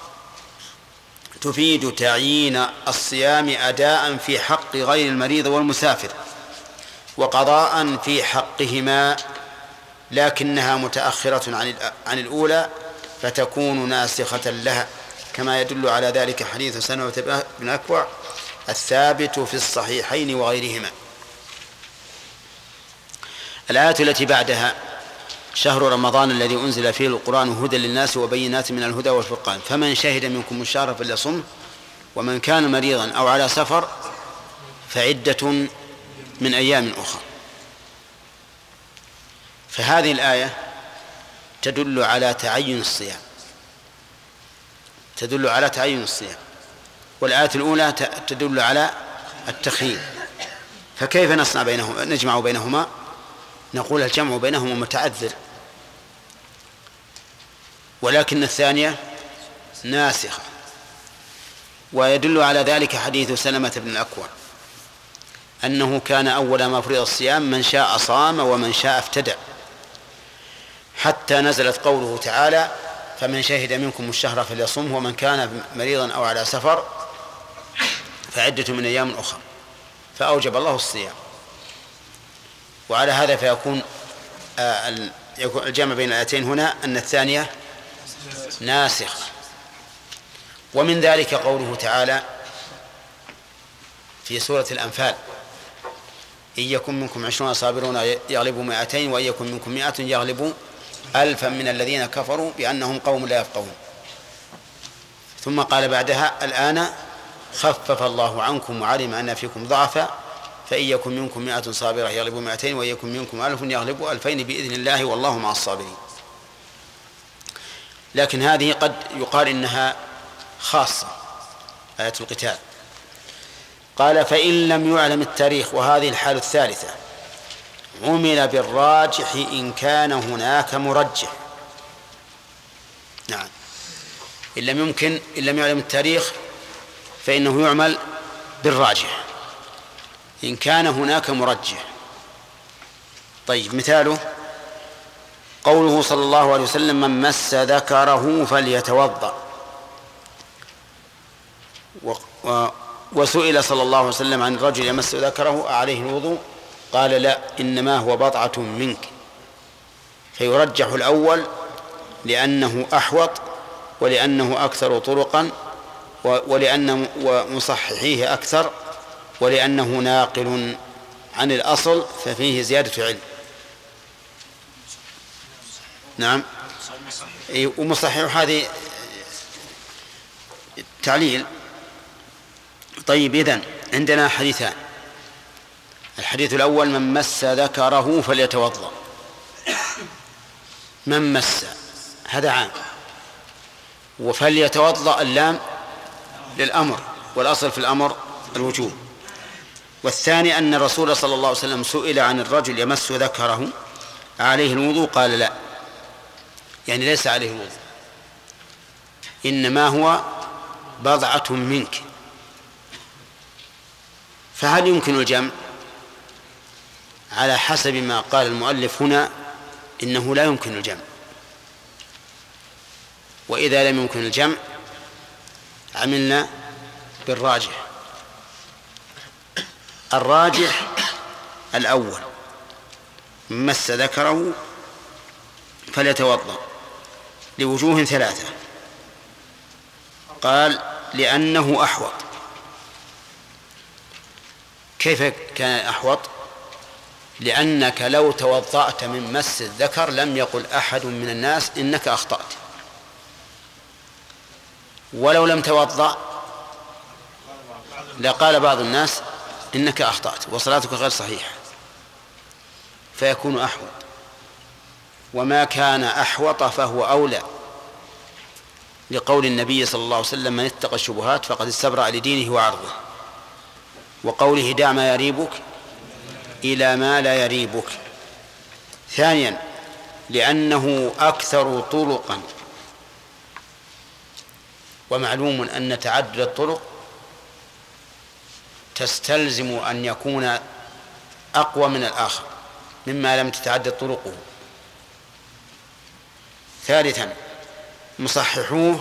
تفيد تعيين الصيام أداء في حق غير المريض والمسافر وقضاء في حقهما، لكنها متأخرة عن الأولى فتكون ناسخة لها. كما يدل على ذلك حديث سلمة بن أكوع الثابت في الصحيحين وغيرهما. الآية التي بعدها: شهر رمضان الذي أنزل فيه القرآن هدى للناس وبينات من الهدى والفرقان فمن شهد منكم الشهر فليصمه ومن كان مريضا أو على سفر فعدة من أيام أخرى. فهذه الآية تدل على تعين الصيام، تدل على تعين الصيام، والآية الأولى تدل على التخيير. فكيف نجمع بينهما؟ نقول الجمع بينهما متعذر، ولكن الثانية ناسخة. ويدل على ذلك حديث سلمة بن الأكوع أنه كان أول ما فرض الصيام من شاء صام ومن شاء افتدى، حتى نزلت قوله تعالى: فمن شهد منكم الشهر فليصمه ومن كان مريضا أو على سفر فعدة من أيام أخرى، فأوجب الله الصيام. وعلى هذا فيكون الجمع بين الآيتين هنا أن الثانية ناسخة. ومن ذلك قوله تعالى في سورة الأنفال: إن يكن منكم 20 صابرون يغلبوا 200 وإن يكن منكم 100 يغلبوا 1000 من الذين كفروا بأنهم قوم لا يفقهون. ثم قال بعدها: الآن خفف الله عنكم وعلم أن فيكم ضعفا فإن يكن منكم 100 صابرة يغلبوا 200 وإن يكن منكم 1000 يغلبوا 2000 بإذن الله والله مع الصابرين. لكن هذه قد يقال إنها خاصة آية القتال. قال: فإن لم يعلم التاريخ، وهذه الحالة الثالثة، عمل بالراجح إن كان هناك مرجح. نعم، إن لم يعلم التاريخ فإنه يعمل بالراجح إن كان هناك مرجح. طيب، مثاله قوله صلى الله عليه وسلم: من مس ذكره فليتوضأ. وسئل صلى الله عليه وسلم عن الرجل يمس ذكره عليه الوضوء، قال: لا، إنما هو بضعة منك. فيرجح الأول لأنه أحوط ولأنه أكثر طرقا ولأن مصححيه أكثر ولأنه ناقل عن الأصل ففيه زيادة علم. نعم، ومصحح هذه تعليل. طيب، إذن عندنا حديثان: الحديث الأول: من مس ذكره فليتوضأ. من مس هذا عام، وفليتوضأ اللام للأمر، والأصل في الأمر الوجوب. والثاني أن الرسول صلى الله عليه وسلم سئل عن الرجل يمس ذكره عليه الوضوء، قال: لا، يعني ليس عليه الوضوء، إنما هو بضعة منك. فهل يمكن الجمع؟ على حسب ما قال المؤلف هنا إنه لا يمكن الجمع. وإذا لم يمكن الجمع عملنا بالراجح. الراجح الأول: مس ذكره فليتوضأ، لوجوه ثلاثة. قال: لأنه أحوط. كيف كان أحوط؟ لأنك لو توضأت من مس الذكر لم يقل أحد من الناس إنك أخطأت، ولو لم توضأ لقال بعض الناس إنك أخطأت وصلاتك غير صحيحة، فيكون أحوط. وما كان أحوط فهو أولى، لقول النبي صلى الله عليه وسلم: من اتقى الشبهات فقد استبرأ لدينه وعرضه. وقوله: دع ما يريبك إلى ما لا يريبك. ثانيا: لأنه أكثر طرقا، ومعلوم أن تعدد الطرق تستلزم أن يكون أقوى من الآخر مما لم تتعدد طرقه. ثالثا: مصححوه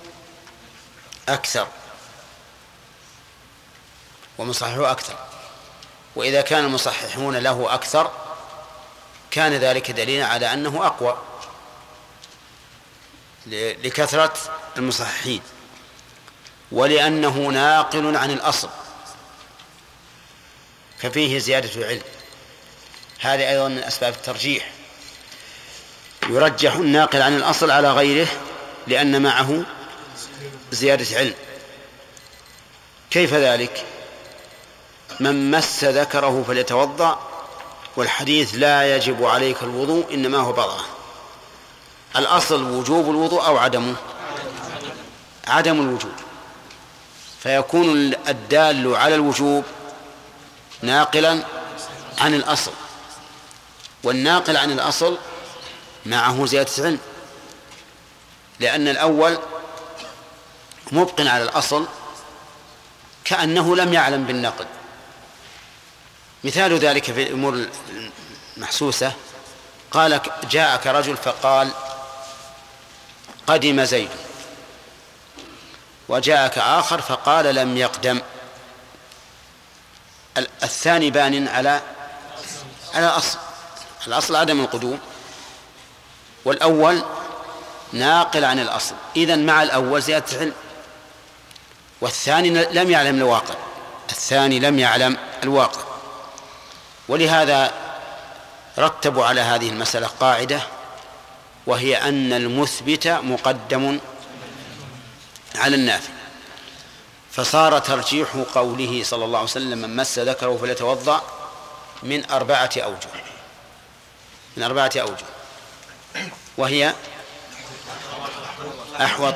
أكثر ومصححوه أكثر، وإذا كان المصححون له أكثر كان ذلك دليلا على أنه أقوى لكثرة المصححين. ولأنه ناقل عن الأصل ففيه زيادة علم. هذا أيضا من أسباب الترجيح، يرجح الناقل عن الأصل على غيره لأن معه زيادة علم. كيف ذلك؟ من مس ذكره فليتوضأ، والحديث لا يجب عليك الوضوء إنما هو بضعة. الأصل وجوب الوضوء أو عدمه؟ عدم الوجوب، فيكون الدال على الوجوب ناقلا عن الأصل، والناقل عن الأصل معه زيادة علم، لأن الأول مبق على الأصل كأنه لم يعلم بالنقل. مثال ذلك في الأمور المحسوسة، قال جاءك رجل فقال قدم زيد، وجاءك آخر فقال لم يقدم. الثاني بان على الأصل عدم القدوم، والأول ناقل عن الأصل. إذن مع الأول زيادة علم، والثاني لم يعلم الواقع، الثاني لم يعلم الواقع. ولهذا رتبوا على هذه المسألة قاعدة، وهي أن المثبت مقدم على النافي، فصار ترجيح قوله صلى الله عليه وسلم من مس ذكره فليتوضأ من 4 أوجه، وهي أحوط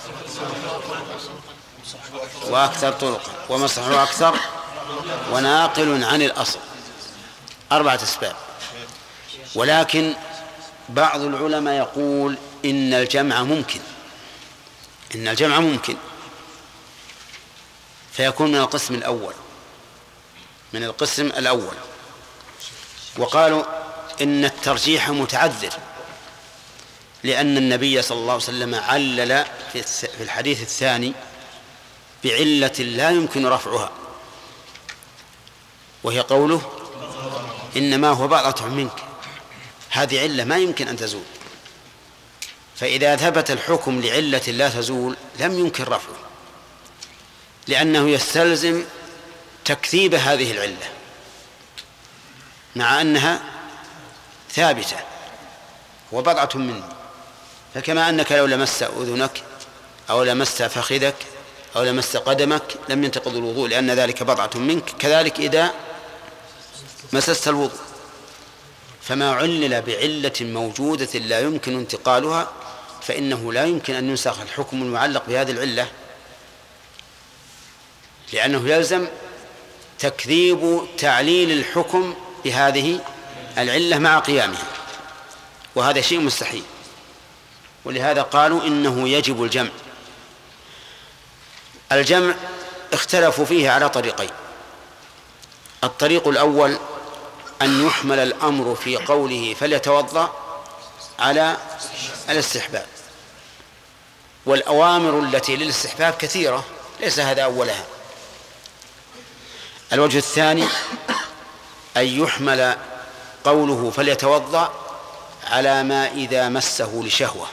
وأكثر طرقا ومصلحه أكثر وناقل عن الأصل، 4 أسباب. ولكن بعض العلماء يقول إن الجمع ممكن فيكون من القسم الأول. وقالوا إن الترجيح متعذر، لأن النبي صلى الله عليه وسلم علل في الحديث الثاني بعلة لا يمكن رفعها، وهي قوله إنما هو بضعة منك. هذه علة ما يمكن أن تزول، فإذا ثبت الحكم لعلة لا تزول لم يمكن رفعه، لأنه يستلزم تكذيب هذه العلة مع أنها ثابتة وبضعة مني. فكما أنك لو لمست أذنك أو لمست فخذك أو لمست قدمك لم ينتقض الوضوء لأن ذلك بضعة منك، كذلك إذا مسست الوضوء. فما علل بعلة موجودة لا يمكن انتقالها فإنه لا يمكن أن ينسخ الحكم المعلق بهذه العلة، لأنه يلزم تكذيب تعليل الحكم بهذه العلة مع قيامها، وهذا شيء مستحيل. ولهذا قالوا إنه يجب الجمع. الجمع اختلفوا فيه على طريقين. الطريق الأول أن يحمل الأمر في قوله فليتوضأ على الاستحباب، والأوامر التي للاستحباب كثيرة ليس هذا أولها. الوجه الثاني أن يحمل قوله فليتوضأ على ما إذا مسه لشهوة.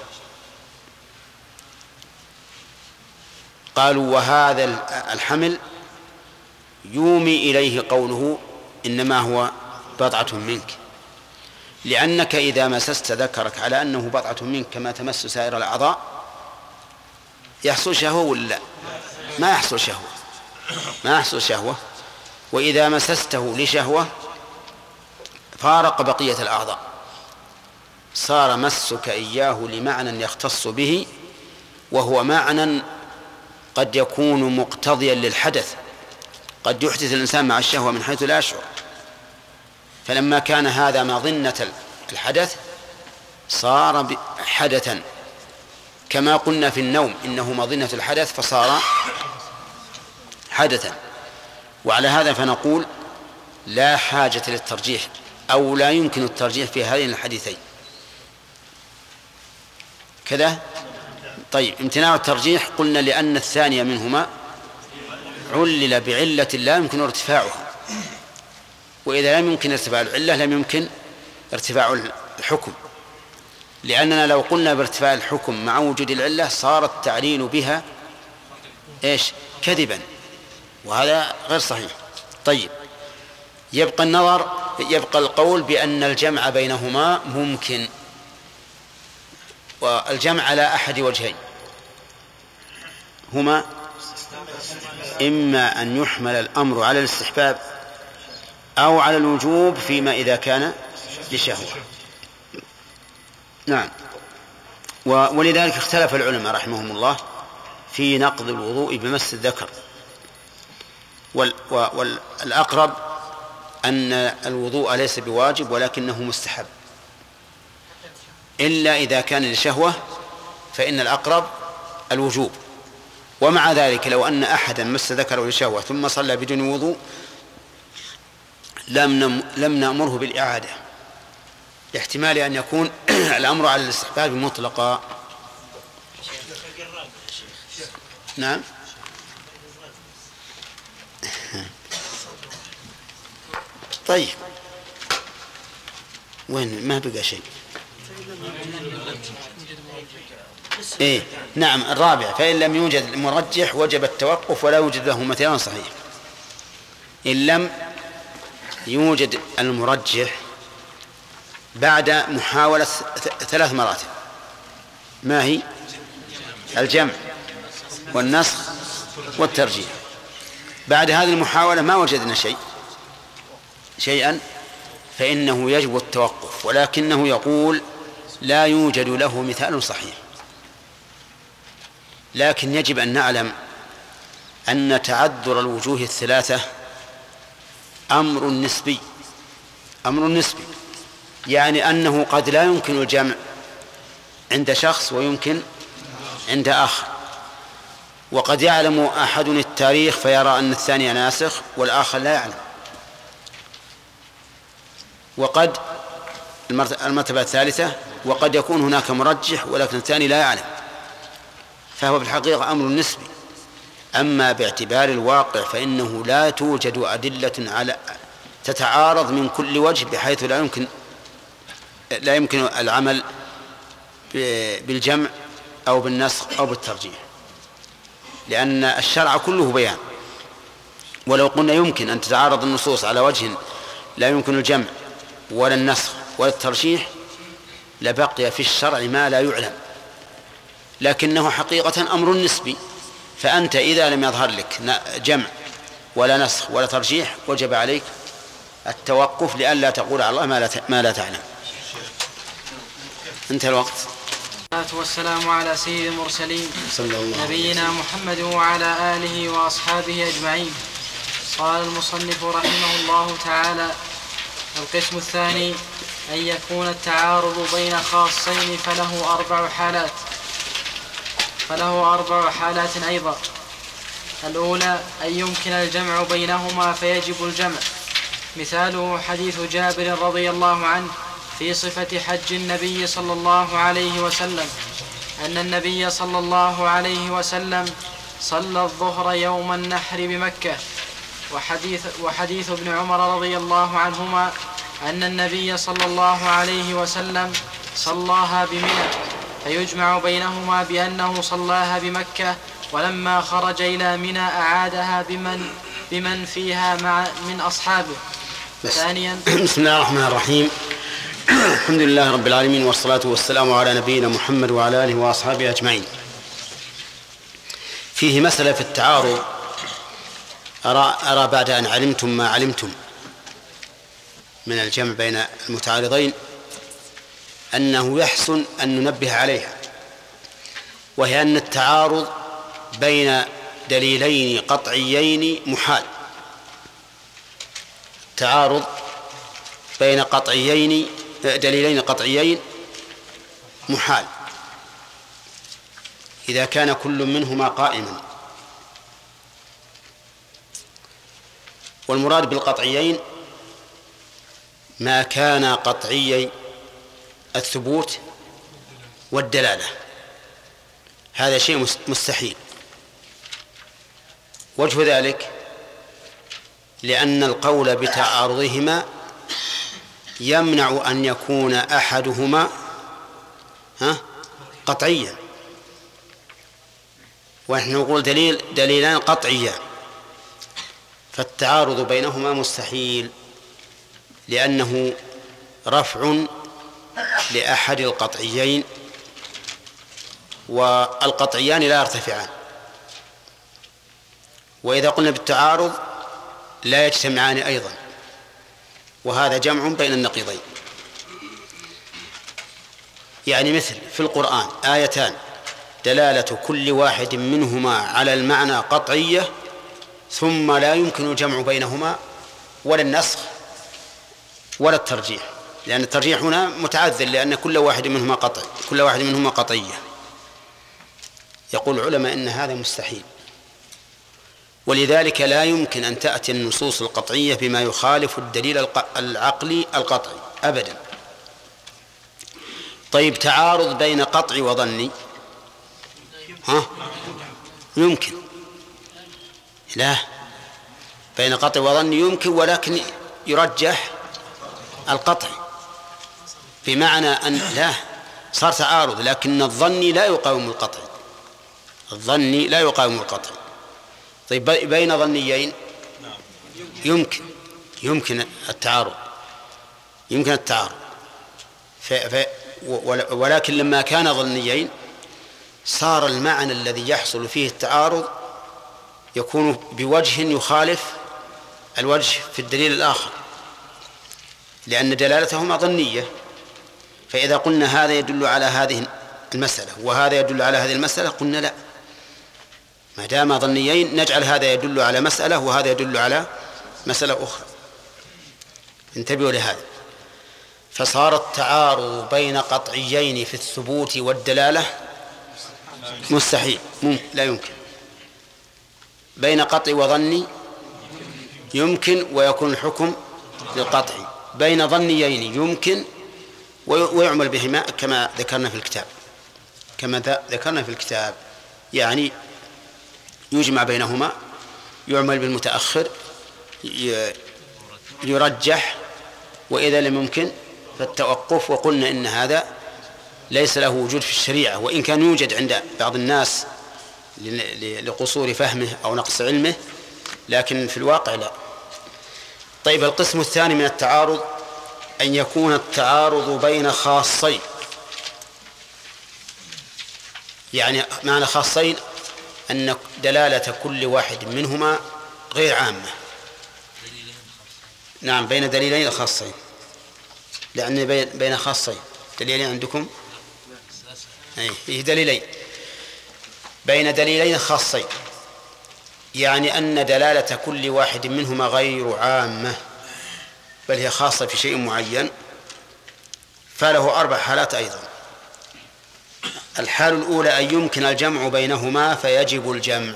قالوا وهذا الحمل يومي إليه قوله إنما هو بضعة منك، لأنك إذا مسست ذكرك على أنه بضعة منك كما تمس سائر الأعضاء يحصل شهوة ولا لا؟ ما يحصل شهوة. وإذا مسسته لشهوة فارق بقية الأعضاء، صار مسك إياه لمعنى يختص به، وهو معنى قد يكون مقتضيا للحدث، قد يحدث الإنسان مع الشهوة من حيث لا يشعر. فلما كان هذا مظنة الحدث صار حدثا، كما قلنا في النوم إنه مظنة الحدث فصار حدثا. وعلى هذا فنقول لا حاجة للترجيح أو لا يمكن الترجيح في هذين الحديثين كذا. طيب، امتناع الترجيح قلنا لأن الثانية منهما علل بعلة لا يمكن ارتفاعها، وإذا لم يمكن ارتفاع العلة لم يمكن ارتفاع الحكم، لأننا لو قلنا بارتفاع الحكم مع وجود العلة صار التعليل بها إيش كذبا، وهذا غير صحيح. طيب، يبقى القول بأن الجمع بينهما ممكن، والجمع على أحد وجهين، هما إما أن يحمل الأمر على الاستحباب أو على الوجوب فيما إذا كان لشهوة. نعم. ولذلك اختلف العلماء رحمهم الله في نقض الوضوء بمس الذكر، والأقرب أن الوضوء ليس بواجب ولكنه مستحب، إلا إذا كان لشهوة فإن الأقرب الوجوب. ومع ذلك لو أن أحدا مس ذكره لشهوة ثم صلى بدون وضوء لم نأمره بالإعادة، لاحتمال أن يكون الأمر على الاستحباب مطلقا. نعم. طيب، وين ما بقى شيء؟ إيه نعم. الرابع، فإن لم يوجد مرجح وجب التوقف ولا يوجد له مثال صحيح. إن لم يوجد المرجح بعد محاولة 3 مراتب، ما هي؟ الجمع والنسخ والترجيح. بعد هذه المحاولة ما وجدنا شيئا فإنه يجب التوقف، ولكنه يقول لا يوجد له مثال صحيح. لكن يجب أن نعلم أن تعذر الوجوه الثلاثة أمر نسبي، يعني أنه قد لا يمكن الجمع عند شخص ويمكن عند آخر، وقد يعلم أحد التاريخ فيرى أن الثاني ناسخ والآخر لا يعلم، وقد المرتبة الثالثة وقد يكون هناك مرجح ولكن الثاني لا يعلم، فهو في الحقيقة أمر نسبي. أما باعتبار الواقع فإنه لا توجد أدلة على تتعارض من كل وجه بحيث لا يمكن العمل بالجمع أو بالنسخ أو بالترجيح، لأن الشرع كله بيان. ولو قلنا يمكن أن تتعارض النصوص على وجه لا يمكن الجمع ولا النسخ ولا الترجيح لبقي في الشرع ما لا يعلم، لكنه حقيقة أمر نسبي. فأنت إذا لم يظهر لك جمع ولا نسخ ولا ترجيح وجب عليك التوقف لئلا تقول على الله ما لا تعلم. انتهى الوقت. والصلاة والسلام على سيد المرسلين نبينا محمد وعلى آله وأصحابه أجمعين. قال المصنف رحمه الله تعالى: القسم الثاني أن يكون التعارض بين خاصين فله 4 حالات أيضا. الأولى أن يمكن الجمع بينهما فيجب الجمع، مثاله حديث جابر رضي الله عنه في صفة حج النبي صلى الله عليه وسلم أن النبي صلى الله عليه وسلم صلى الظهر يوم النحر بمكة، وحديث ابن عمر رضي الله عنهما أن النبي صلى الله عليه وسلم صلاها بمنى، فيجمع بينهما بأنه صلاها بمكة ولما خرج إلى منى أعادها بمن فيها من أصحابه. ثانيا، بسم الله الرحمن الرحيم. الحمد لله رب العالمين، والصلاة والسلام على نبينا محمد وعلى آله وأصحابه أجمعين. فيه مسألة في التعارض، أرى بعد أن علمتم ما علمتم من الجمع بين المتعارضين أنه يحسن أن ننبه عليها، وهي أن التعارض بين دليلين قطعيين محال. تعارض بين دليلين قطعيين محال إذا كان كل منهما قائما. والمراد بالقطعيين ما كان قطعي الثبوت والدلالة، هذا شيء مستحيل. وجه ذلك لأن القول بتعارضهما يمنع أن يكون أحدهما قطعيا، ونحن نقول دليلان قطعيان، فالتعارض بينهما مستحيل، لأنه رفع لأحد القطعيين، والقطعيان لا يرتفعان. وإذا قلنا بالتعارض لا يجتمعان أيضا، وهذا جمع بين النقيضين. يعني مثل في القرآن آيتان دلالة كل واحد منهما على المعنى قطعية، ثم لا يمكن الجمع بينهما ولا النسخ ولا الترجيح، لأن الترجيح هنا متعذر، لأن كل واحد منهما قطعية. يقول العلماء إن هذا مستحيل، ولذلك لا يمكن أن تأتي النصوص القطعية بما يخالف الدليل العقلي القطعي أبدا. طيب تعارض بين قطعي وظني يمكن؟ لا، بين قطعي وظني يمكن، ولكن يرجح القطعي، بمعنى أن لا صار تعارض، لكن الظني لا يقاوم القطعي. طيب بين ظنيين يمكن التعارض، ولكن لما كان ظنيين صار المعنى الذي يحصل فيه التعارض يكون بوجه يخالف الوجه في الدليل الآخر، لأن دلالتهما ظنية. فإذا قلنا هذا يدل على هذه المسألة وهذا يدل على هذه المسألة، قلنا لا، ما دام ظنيين نجعل هذا يدل على مسألة وهذا يدل على مسألة أخرى. انتبهوا لهذا. فصار التعارض بين قطعيين في الثبوت والدلالة مستحيل، لا يمكن. بين قطعي وظني يمكن ويكون الحكم للقطعي، بين ظنيين يمكن ويعمل بهما كما ذكرنا في الكتاب، يعني يجمع بينهما، يعمل بالمتأخر، يرجح، وإذا لم يمكن فالتوقف. وقلنا إن هذا ليس له وجود في الشريعة، وإن كان يوجد عند بعض الناس لقصور فهمه أو نقص علمه، لكن في الواقع لا. طيب القسم الثاني من التعارض أن يكون التعارض بين خاصين، يعني معنى خاصين أن دلالة كل واحد منهما غير عامة. نعم، بين دليلين خاصين، لأن بين خاصين دليلين عندكم فيه دليلين، بين دليلين خاصين، يعني أن دلالة كل واحد منهما غير عامة بل هي خاصة في شيء معين، فله 4 حالات أيضا. الحال الأولى أن يمكن الجمع بينهما فيجب الجمع،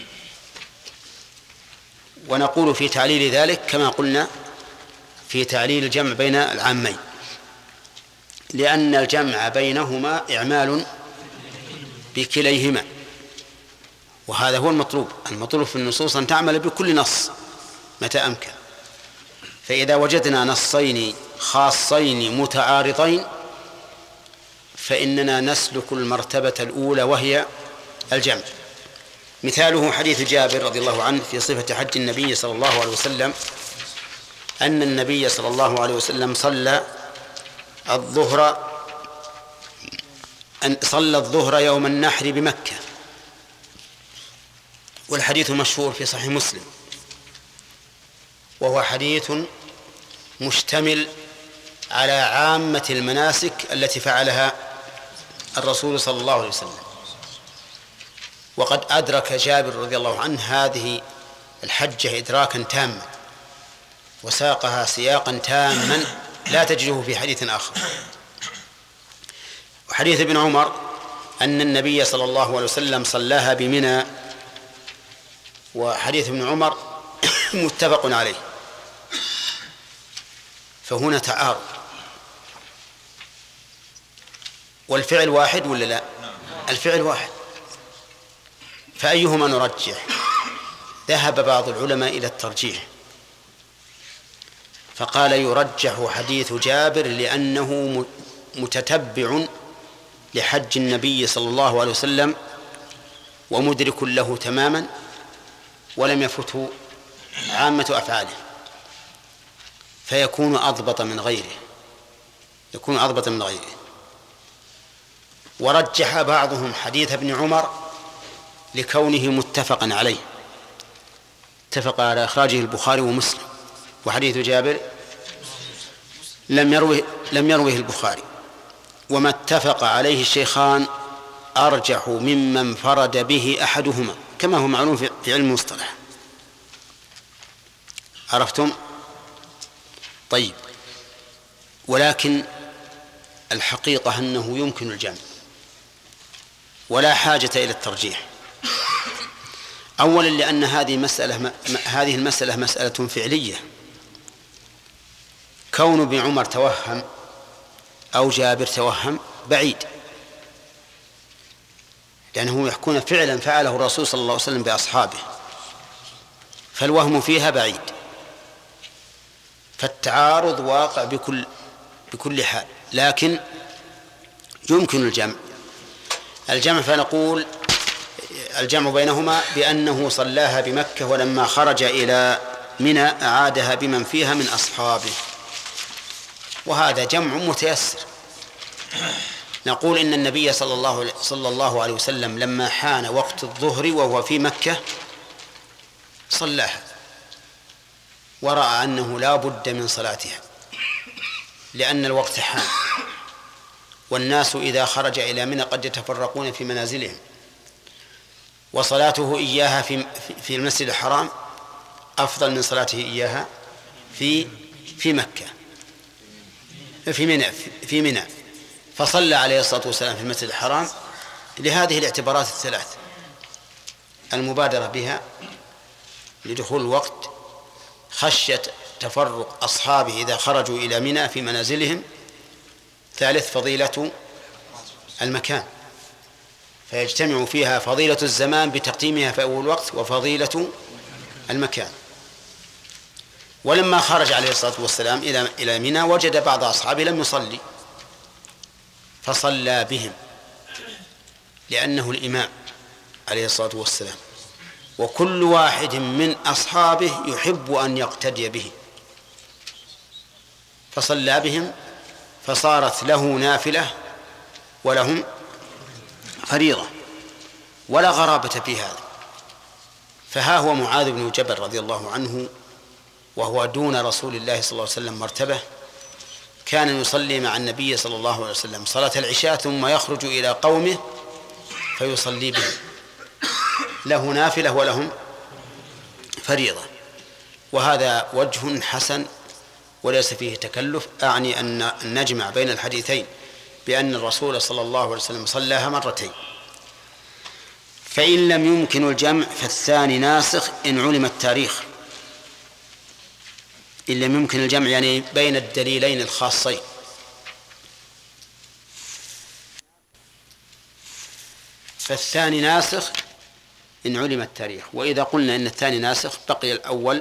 ونقول في تعليل ذلك كما قلنا في تعليل الجمع بين العامين، لأن الجمع بينهما إعمال بكليهما، وهذا هو المطلوب في النصوص أن تعمل بكل نص متى أمكن. فإذا وجدنا نصين خاصين متعارضين فإننا نسلك المرتبة الأولى وهي الجمع. مثاله حديث جابر رضي الله عنه في صفة حج النبي صلى الله عليه وسلم، أن النبي صلى الله عليه وسلم صلى الظهر يوم النحر بمكة، والحديث مشهور في صحيح مسلم، وهو حديث مشتمل على عامة المناسك التي فعلها الرسول صلى الله عليه وسلم. وقد أدرك جابر رضي الله عنه هذه الحجة إدراكا تاما، وساقها سياقا تاما لا تجده في حديث آخر. وحديث ابن عمر أن النبي صلى الله عليه وسلم صلاها بمنى، وحديث ابن عمر متفق عليه. فهنا تعارض، والفعل واحد ولا لا؟ الفعل واحد، فأيهما نرجح؟ ذهب بعض العلماء إلى الترجيح، فقال يرجح حديث جابر لأنه متتبع لحج النبي صلى الله عليه وسلم ومدرك له تماما ولم يفته عامة أفعاله، فيكون أضبط من غيره، ورجح بعضهم حديث ابن عمر لكونه متفقا عليه، اتفق على إخراجه البخاري ومسلم. وحديث جابر لم يروه البخاري، وما اتفق عليه الشيخان أرجح مما انفرد به أحدهما، كما هو معلوم في علم المصطلح. عرفتم؟ طيب، ولكن الحقيقة أنه يمكن الجمع ولا حاجة إلى الترجيح. أولا لأن هذه المسألة مسألة فعلية، كون ابن عمر توهم أو جابر توهم بعيد، لأنه يحكون فعلا فعله الرسول صلى الله عليه وسلم بأصحابه، فالوهم فيها بعيد، فالتعارض واقع بكل حال. لكن يمكن الجمع فنقول الجمع بينهما بأنه صلاها بمكة، ولما خرج إلى منى أعادها بمن فيها من أصحابه، وهذا جمع متيسر. نقول إن النبي صلى الله عليه وسلم لما حان وقت الظهر وهو في مكة صلاها، ورأى أنه لا بد من صلاتها لأن الوقت حان، والناس إذا خرج إلى منى قد يتفرقون في منازلهم، وصلاته إياها في المسجد الحرام أفضل من صلاته إياها في مكة في منى، فصلى عليه الصلاة والسلام في المسجد الحرام لهذه الاعتبارات الثلاث: المبادرة بها لدخول الوقت، خشية تفرق أصحابه إذا خرجوا إلى منى في منازلهم، ثالث فضيلة المكان، فيجتمع فيها فضيلة الزمان بتقديمها في أول وقت وفضيلة المكان. ولما خرج عليه الصلاة والسلام إلى منى وجد بعض أصحابه لم يصلي فصلى بهم، لأنه الإمام عليه الصلاة والسلام، وكل واحد من أصحابه يحب أن يقتدي به، فصلى بهم فصارت له نافلة ولهم فريضة، ولا غرابة في هذا. فها هو معاذ بن جبل رضي الله عنه وهو دون رسول الله صلى الله عليه وسلم مرتبة، كان يصلي مع النبي صلى الله عليه وسلم صلاة العشاء ثم يخرج إلى قومه فيصلي بهم، له نافلة ولهم فريضة. وهذا وجه حسن وليس فيه تكلف، أعني أن نجمع بين الحديثين بأن الرسول صلى الله عليه وسلم صلاها مرتين. فإن لم يمكن الجمع فالثاني ناسخ إن علم التاريخ. إن لم يمكن الجمع يعني بين الدليلين الخاصين. فالثاني ناسخ إن علم التاريخ. وإذا قلنا إن الثاني ناسخ بقي الأول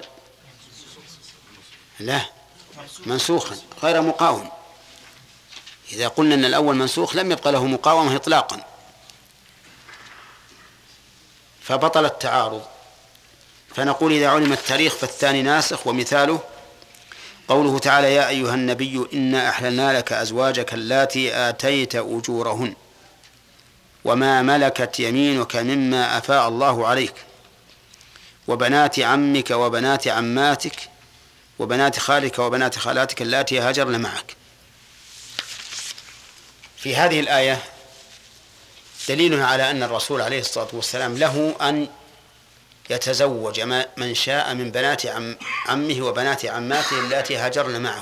لا منسوخا غير مقاوم. إذا قلنا أن الأول منسوخ لم يبقى له مقاومة إطلاقا، فبطل التعارض. فنقول إذا علم التاريخ فالثاني ناسخ، ومثاله قوله تعالى: يا أيها النبي إنا أحللنا لك أزواجك اللاتي آتيت أجورهن وما ملكت يمينك مما أفاء الله عليك وبنات عمك وبنات عماتك وبنات خالك وبنات خالاتك اللاتي هاجرن معك. في هذه الآية دليل على أن الرسول عليه الصلاة والسلام له أن يتزوج من شاء من بنات عمه وبنات عماته اللاتي هاجرن معه،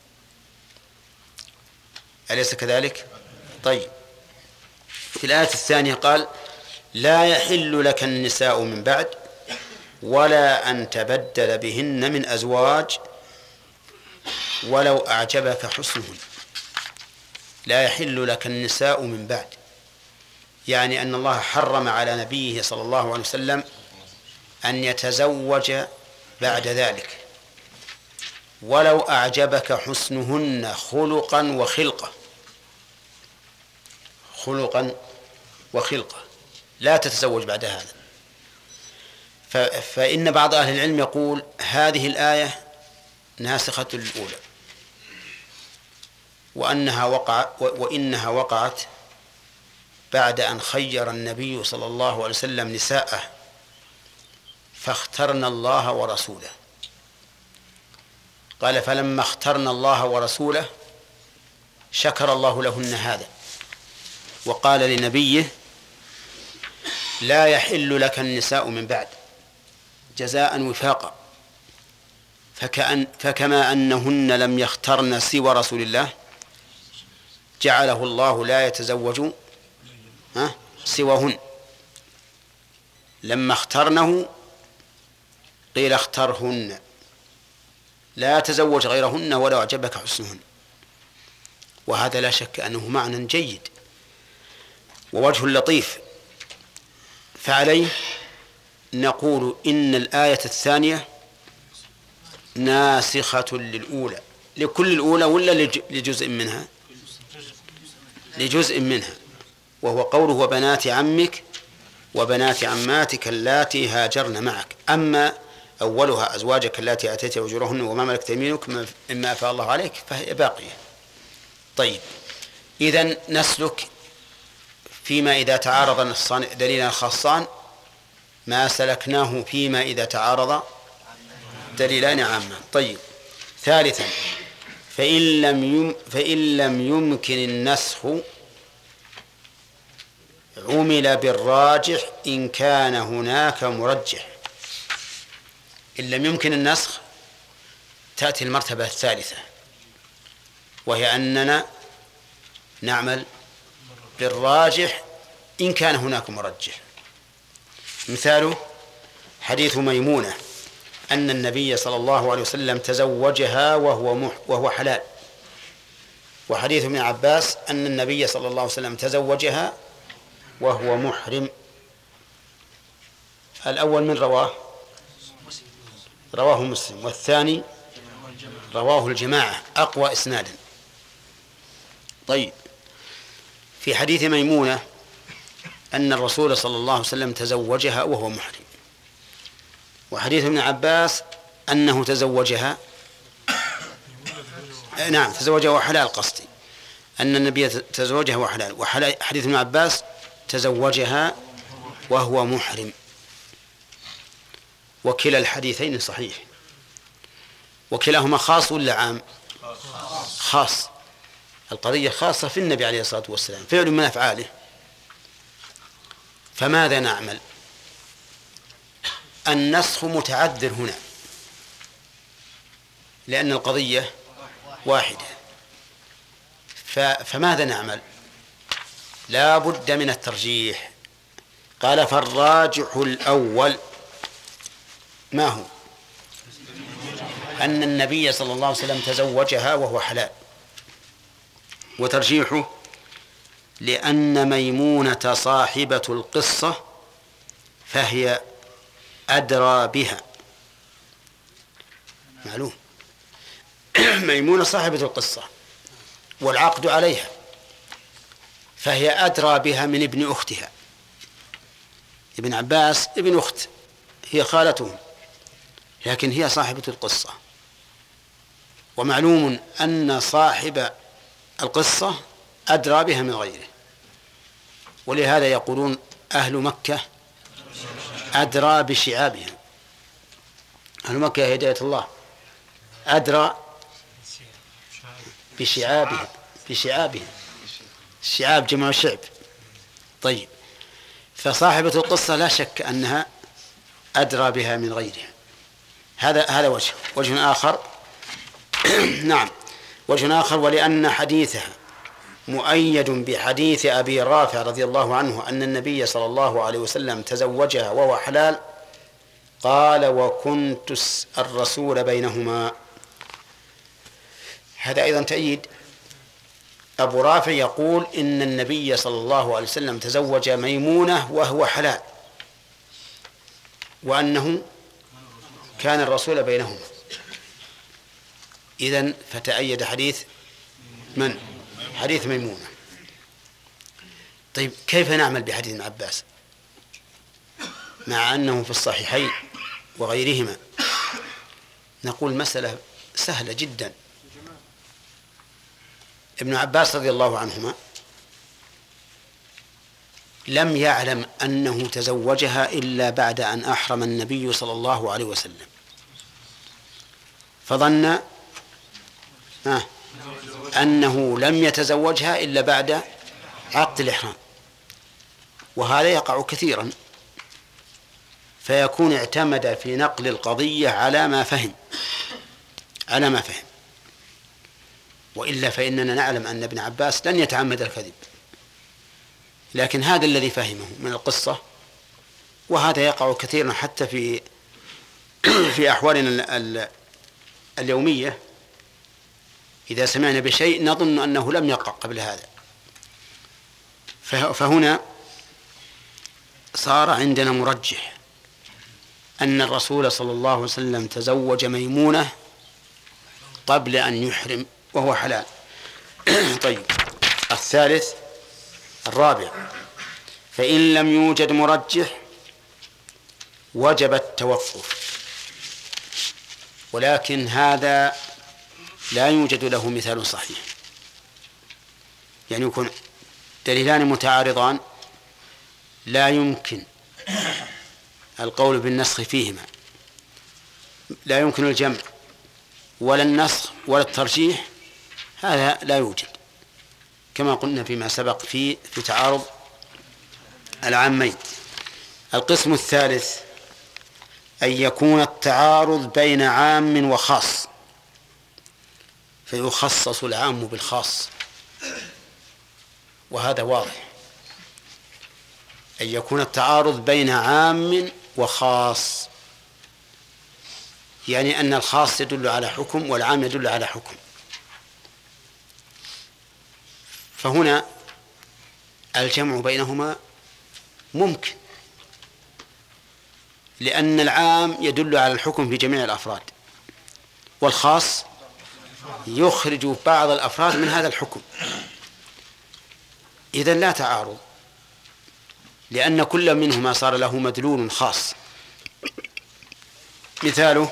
أليس كذلك؟ طيب، في الآية الثانية قال: لا يحل لك النساء من بعد ولا أن تبدل بهن من أزواج ولو أعجبك حسنهن. لا يحل لك النساء من بعد، يعني أن الله حرم على نبيه صلى الله عليه وسلم أن يتزوج بعد ذلك ولو أعجبك حسنهن خلقا وخلقة. خلقا وخلقة لا تتزوج بعد هذا. فإن بعض أهل العلم يقول هذه الآية ناسخة للأولى، وإنها وقعت بعد أن خير النبي صلى الله عليه وسلم نساءه فاخترنا الله ورسوله. قال فلما اخترنا الله ورسوله شكر الله لهن هذا، وقال لنبيه لا يحل لك النساء من بعد جزاء وفاقا، فكما أنهن لم يخترن سوى رسول الله جعله الله لا يتزوج سواهن. لما اخترنه قيل اخترهن، لا تزوج غيرهن ولا أعجبك حسنهن. وهذا لا شك أنه معنى جيد ووجه لطيف. فعليه نقول إن الآية الثانية ناسخة للأولى، لكل الأولى ولا لجزء منها؟ لجزء منها، وهو قوله وبنات عمك وبنات عماتك اللاتي هاجرن معك. أما أولها أزواجك اللاتي أتيت أجورهن وما ملكت يمينك مما أفاء الله عليك فهي باقية. طيب، إذن نسلك فيما إذا تعارض دليلان خاصان ما سلكناه فيما إذا تعارض دليلان عامان. طيب، ثالثا فإن لم يمكن النسخ عمل بالراجح إن كان هناك مرجح. إن لم يمكن النسخ تأتي المرتبة الثالثة، وهي أننا نعمل بالراجح إن كان هناك مرجح. مثاله حديث ميمونة أن النبي صلى الله عليه وسلم تزوجها وهو حلال، وحديث ابن عباس أن النبي صلى الله عليه وسلم تزوجها وهو محرم. الأول من رواه مسلم، والثاني رواه الجماعة أقوى إسنادا. طيب، في حديث ميمونة أن الرسول صلى الله عليه وسلم تزوجها وهو محرم، وحديث ابن عباس أنه تزوجها تزوجها وحلال، قصدي أن النبي تزوجها وحلال، وحديث ابن عباس تزوجها وهو محرم. وكلا الحديثين صحيح، وكلاهما خاص ولا عام؟ خاص. القضية خاصة في النبي عليه الصلاة والسلام، فعل من أفعاله. فماذا نعمل؟ النسخ متعذر هنا لأن القضية واحدة، فماذا نعمل؟ لا بد من الترجيح. قال فالراجح الأول ما هو؟ أن النبي صلى الله عليه وسلم تزوجها وهو حلال. وترجيحه لأن ميمونة صاحبة القصة فهي أدرى بها. معلوم ميمونة صاحبة القصة والعقد عليها، فهي أدرى بها من ابن أختها. ابن عباس ابن أخت، هي خالته، لكن هي صاحبة القصة. ومعلوم أن صاحب القصة أدرى بها من غيره، ولهذا يقولون أهل مكة أدرى بشعابها. أهل مكة يا هداية الله أدرى بشعابها. الشعاب جمع الشعب. طيب، فصاحبة القصة لا شك أنها أدرى بها من غيرها. هذا وجه آخر. نعم، وجه آخر، ولأن حديثها مؤيد بحديث أبي رافع رضي الله عنه أن النبي صلى الله عليه وسلم تزوجها وهو حلال، قال وكنت الرسول بينهما. هذا أيضا تأييد. أبو رافع يقول إن النبي صلى الله عليه وسلم تزوج ميمونة وهو حلال، وأنه كان الرسول بينهما. إذن فتأيد حديث من؟ حديث ميمونة. طيب، كيف نعمل بحديث ابن عباس؟ مع أنه في الصحيحين وغيرهما، نقول مسألة سهلة جدا. ابن عباس رضي الله عنهما لم يعلم أنه تزوجها إلا بعد أن أحرم النبي صلى الله عليه وسلم، فظن أنه لم يتزوجها إلا بعد عقد الإحرام، وهذا يقع كثيرا، فيكون اعتمد في نقل القضية على ما فهم، وإلا فإننا نعلم أن ابن عباس لن يتعمد الكذب، لكن هذا الذي فهمه من القصة، وهذا يقع كثيرا حتى في أحوالنا اليومية. إذا سمعنا بشيء نظن أنه لم يقع قبل هذا، فهنا صار عندنا مرجح أن الرسول صلى الله عليه وسلم تزوج ميمونة قبل أن يحرم وهو حلال. طيب، الثالث الرابع: فإن لم يوجد مرجح وجب التوقف، ولكن هذا لا يوجد له مثال صحيح، يعني يكون دليلان متعارضان لا يمكن القول بالنسخ فيهما، لا يمكن الجمع ولا النسخ ولا الترجيح، هذا لا يوجد، كما قلنا فيما سبق في تعارض العامين. القسم الثالث أن يكون التعارض بين عام وخاص فيخصص العام بالخاص، وهذا واضح. أن يكون التعارض بين عام وخاص، يعني أن الخاص يدل على حكم والعام يدل على حكم، فهنا الجمع بينهما ممكن، لأن العام يدل على الحكم في جميع الأفراد، والخاص يخرج بعض الأفراد من هذا الحكم. إذن لا تعارض، لأن كل منهما صار له مدلول خاص. مثاله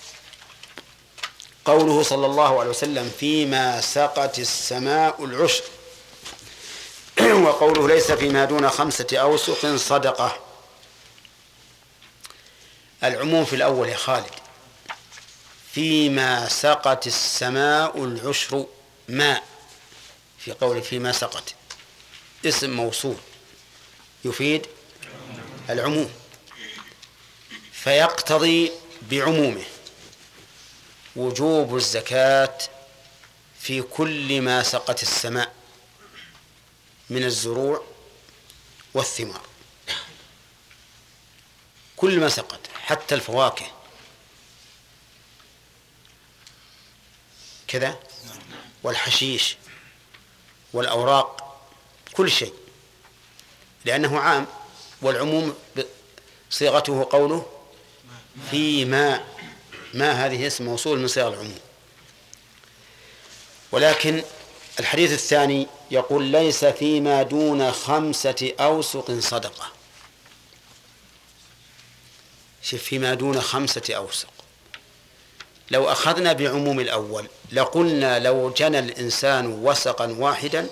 قوله صلى الله عليه وسلم: فيما سقت السماء العشر، وقوله: ليس فيما دون 5 أوسق صدقة. العموم في الأول يا خالد: فيما سقت السماء العشر، ماء، في قوله فيما سقت اسم موصول يفيد العموم، فيقتضي بعمومه وجوب الزكاة في كل ما سقت السماء من الزروع والثمار، كل ما سقط، حتى الفواكه كذا، والحشيش والأوراق، كل شيء، لأنه عام، والعموم صيغته قوله في ما هذه اسم موصول من صيغ العموم. ولكن الحديث الثاني يقول: ليس فيما دون 5 أوسق صدقة. شوف، فيما دون 5 أوسق، لو أخذنا بعموم الأول لقلنا لو جنى الإنسان وسقا واحدا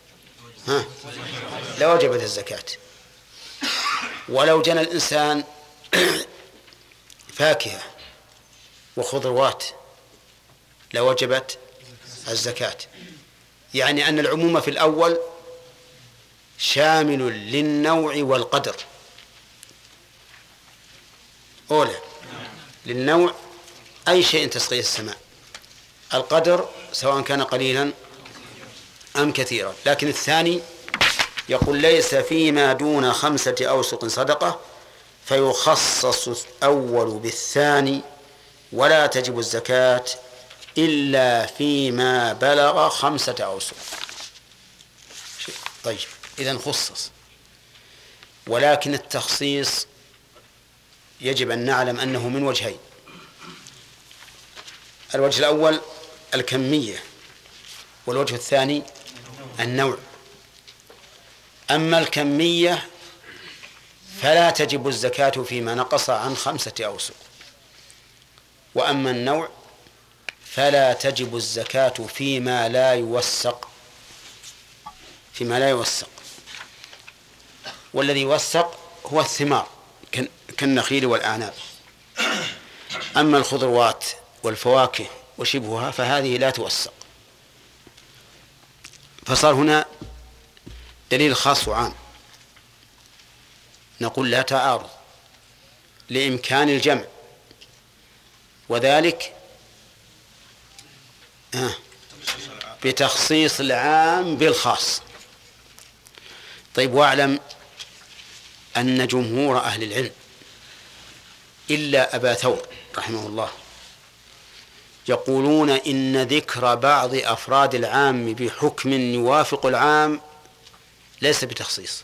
لوجبت الزكاة، ولو جنى الإنسان فاكهة وخضروات لوجبت الزكاة. يعني أن العموم في الأول شامل للنوع والقدر. أولى للنوع أي شيء تسقيه السماء، القدر سواء كان قليلا أم كثيرا. لكن الثاني يقول: ليس فيما دون 5 أوسق صدقة، فيخصص الأول بالثاني، ولا تجب الزكاة إلا فيما بلغ 5 أوسق. طيب، إذن خصص، ولكن التخصيص يجب أن نعلم أنه من وجهين: الوجه الأول الكمية، والوجه الثاني النوع. أما الكمية فلا تجب الزكاة فيما نقص عن 5 أوسق. وأما النوع فلا تجب الزكاة فيما لا يوسق، والذي يوسق هو الثمار كالنخيل والأعناب. أما الخضروات والفواكه وشبهها فهذه لا توسق. فصار هنا دليل خاص وعام. نقول لا تعارض لإمكان الجمع، وذلك بتخصيص العام بالخاص. طيب، واعلم أن جمهور أهل العلم إلا أبا ثور رحمه الله يقولون إن ذكر بعض أفراد العام بحكم يوافق العام ليس بتخصيص.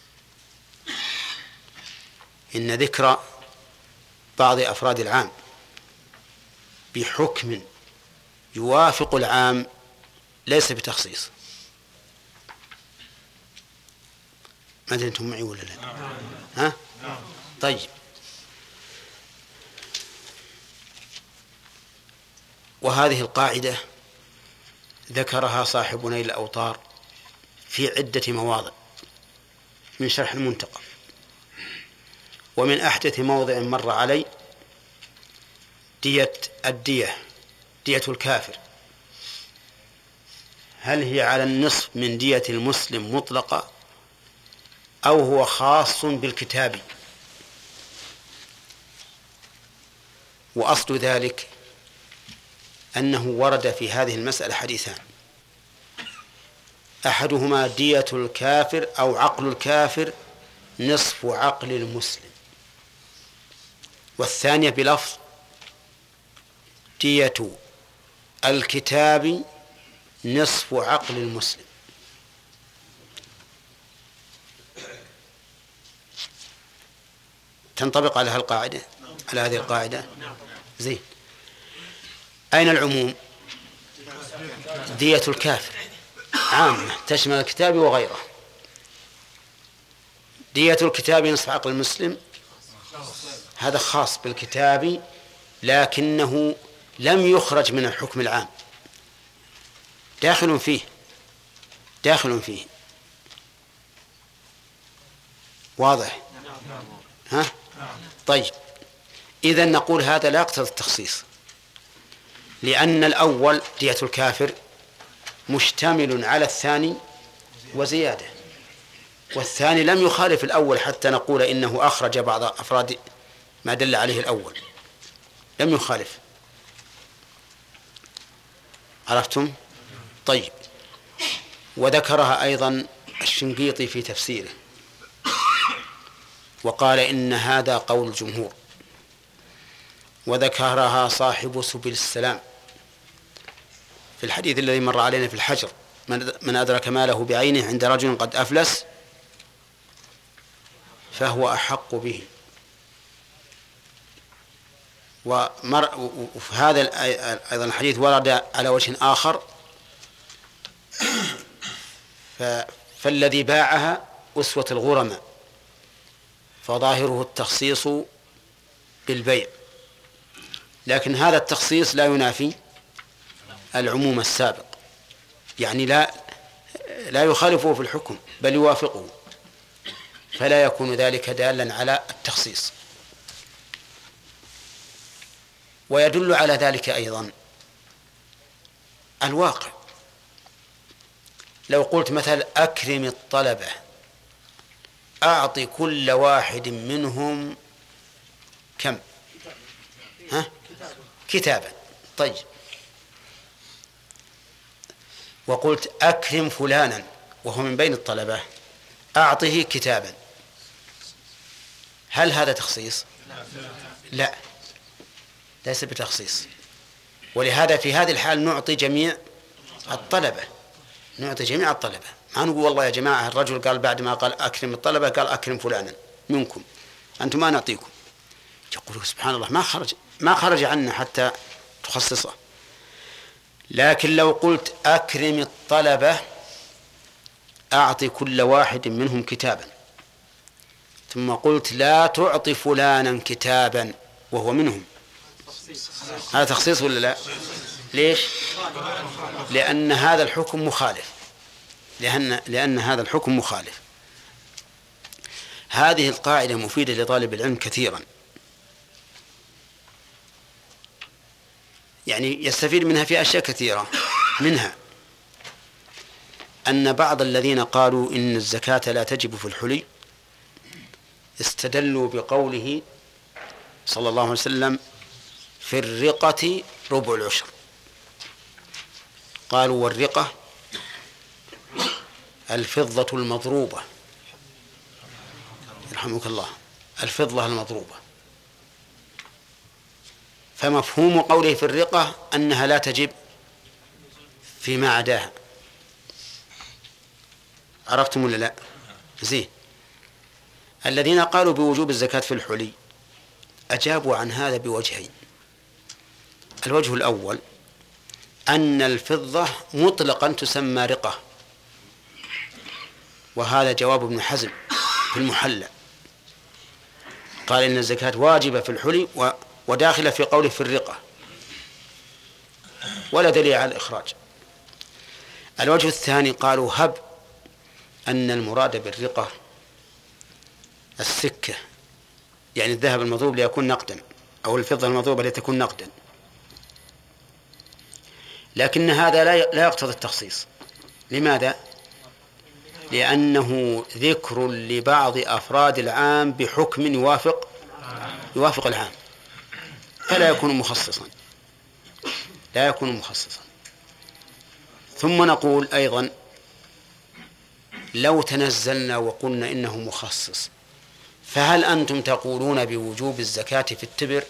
إن ذكر بعض أفراد العام بحكم يوافق العام ليس بتخصيص. ما أدري أنتم معي ولا لا؟ ها؟ طيب، وهذه القاعدة ذكرها صاحب نيل الأوطار في عدة مواضع من شرح المنتقى. ومن أحدث موضع مر علي دية الكافر، هل هي على النصف من دية المسلم مطلقة أو هو خاص بالكتاب؟ وأصل ذلك أنه ورد في هذه المسألة حديثان، أحدهما دية الكافر أو عقل الكافر نصف عقل المسلم، والثانية بلفظ دية الكتاب نصف عقل المسلم. تنطبق على القاعدة، على هذه القاعدة. زين، أين العموم؟ دية الكافر عامة تشمل الكتاب وغيره. دية الكتاب نصف عقل المسلم هذا خاص بالكتاب، لكنه لم يخرج من الحكم العام، داخل فيه. واضح؟ ها؟ طيب، إذن نقول هذا لا يقتضي التخصيص، لأن الأول دية الكافر مشتمل على الثاني وزيادة، والثاني لم يخالف الأول حتى نقول إنه أخرج بعض أفراد ما دل عليه الأول، لم يخالف. عرفتم؟ طيب، وذكرها أيضا الشنقيطي في تفسيره وقال إن هذا قول الجمهور، وذكرها صاحب سبل السلام في الحديث الذي مر علينا في الحجر: من أدرك ماله بعينه عند رجل قد أفلس فهو أحق به. وفي هذا أيضا الحديث ورد على وجه آخر: فالذي باعها أسوة الغرماء، فظاهره التخصيص بالبيع، لكن هذا التخصيص لا ينافي العموم السابق، يعني لا يخالفه في الحكم بل يوافقه، فلا يكون ذلك دالا على التخصيص. ويدل على ذلك أيضا الواقع. لو قلت مثلا أكرم الطلبة، أعطي كل واحد منهم كم؟ كتابا. طيب، وقلت أكرم فلانا وهو من بين الطلبة، أعطه كتابا، هل هذا تخصيص؟ لا، ليس بتخصيص. ولهذا في هذه الحال نعطي جميع الطلبة، ما نقول والله يا جماعة الرجل قال بعد ما قال أكرم الطلبة قال أكرم فلانا منكم، أنتم ما نعطيكم. يقولوا سبحان الله، ما خرج عنا حتى تخصصه. لكن لو قلت أكرم الطلبة أعطي كل واحد منهم كتابا، ثم قلت لا تعطي فلانا كتابا وهو منهم، هذا تخصيص ولا لا؟ ليش؟ لأن هذا الحكم مخالف، لأن هذا الحكم مخالف. هذه القاعدة مفيدة لطالب العلم كثيرا، يعني يستفيد منها في أشياء كثيرة. منها أن بعض الذين قالوا إن الزكاة لا تجب في الحلي استدلوا بقوله صلى الله عليه وسلم في الرقة ربع العشر. قالوا والرقة الفضة المضروبة، يرحمك الله، الفضة المضروبة، فمفهوم قوله في الرقة أنها لا تجب فيما عداها. عرفتم ولا لا؟ زين. الذين قالوا بوجوب الزكاة في الحلي أجابوا عن هذا بوجهين. الوجه الأول أن الفضة مطلقا تسمى رقة، وهذا جواب ابن حزم في المحلى، قال إن الزكاة واجبة في الحلي وداخلة في قوله في الرقة، ولا دليل على الإخراج. الوجه الثاني قالوا هب أن المراد بالرقة السكة، يعني الذهب المضروب ليكون نقدا، أو الفضة المضروبة لتكون نقدا، لكن هذا لا يقتضي التخصيص. لماذا؟ لأنه ذكر لبعض أفراد العام بحكم يوافق العام، فلا يكون مخصصا، لا يكون مخصصا. ثم نقول أيضا لو تنزلنا وقلنا إنه مخصص، فهل أنتم تقولون بوجوب الزكاة في التبر؟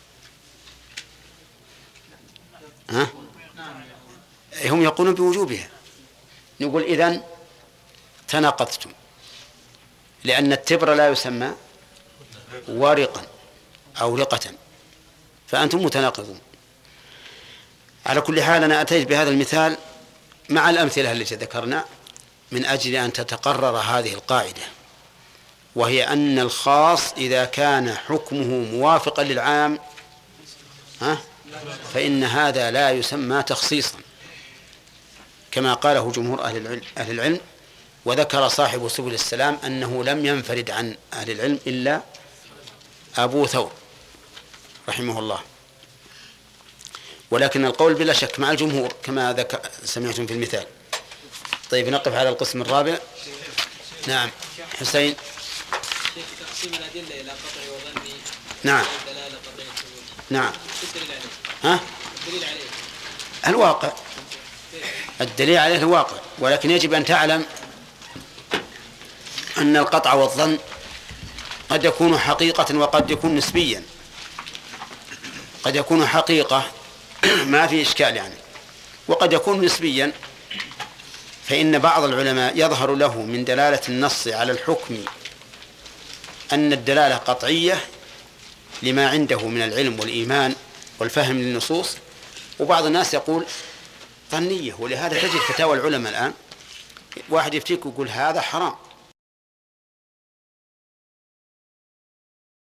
ها؟ هم يقولون بوجوبها. نقول إذن تناقضتم، لأن التبر لا يسمى ورقا أو رقة، فأنتم متناقضون. على كل حال أنا أتيت بهذا المثال مع الأمثلة التي ذكرنا من أجل أن تتقرر هذه القاعدة، وهي أن الخاص إذا كان حكمه موافقا للعام فإن هذا لا يسمى تخصيصا، كما قاله جمهور أهل العلم. وذكر صاحب سبل السلام أنه لم ينفرد عن أهل العلم إلا أبو ثور رحمه الله، ولكن القول بلا شك مع الجمهور كما سمعتم في المثال. طيب نقف على القسم الرابع. نعم حسين. تقسيم الأدلة إلى قطعي وظني. نعم. نعم. ها؟ الدليل عليه الواقع، الدليل عليه الواقع، ولكن يجب أن تعلم أن القطع والظن قد يكون حقيقة وقد يكون نسبيا. قد يكون حقيقة ما في إشكال يعني، وقد يكون نسبيا، فإن بعض العلماء يظهر له من دلالة النص على الحكم أن الدلالة قطعية لما عنده من العلم والإيمان والفهم للنصوص، وبعض الناس يقول ظنية. ولهذا تجد فتاوى العلماء الآن واحد يفتيك ويقول هذا حرام،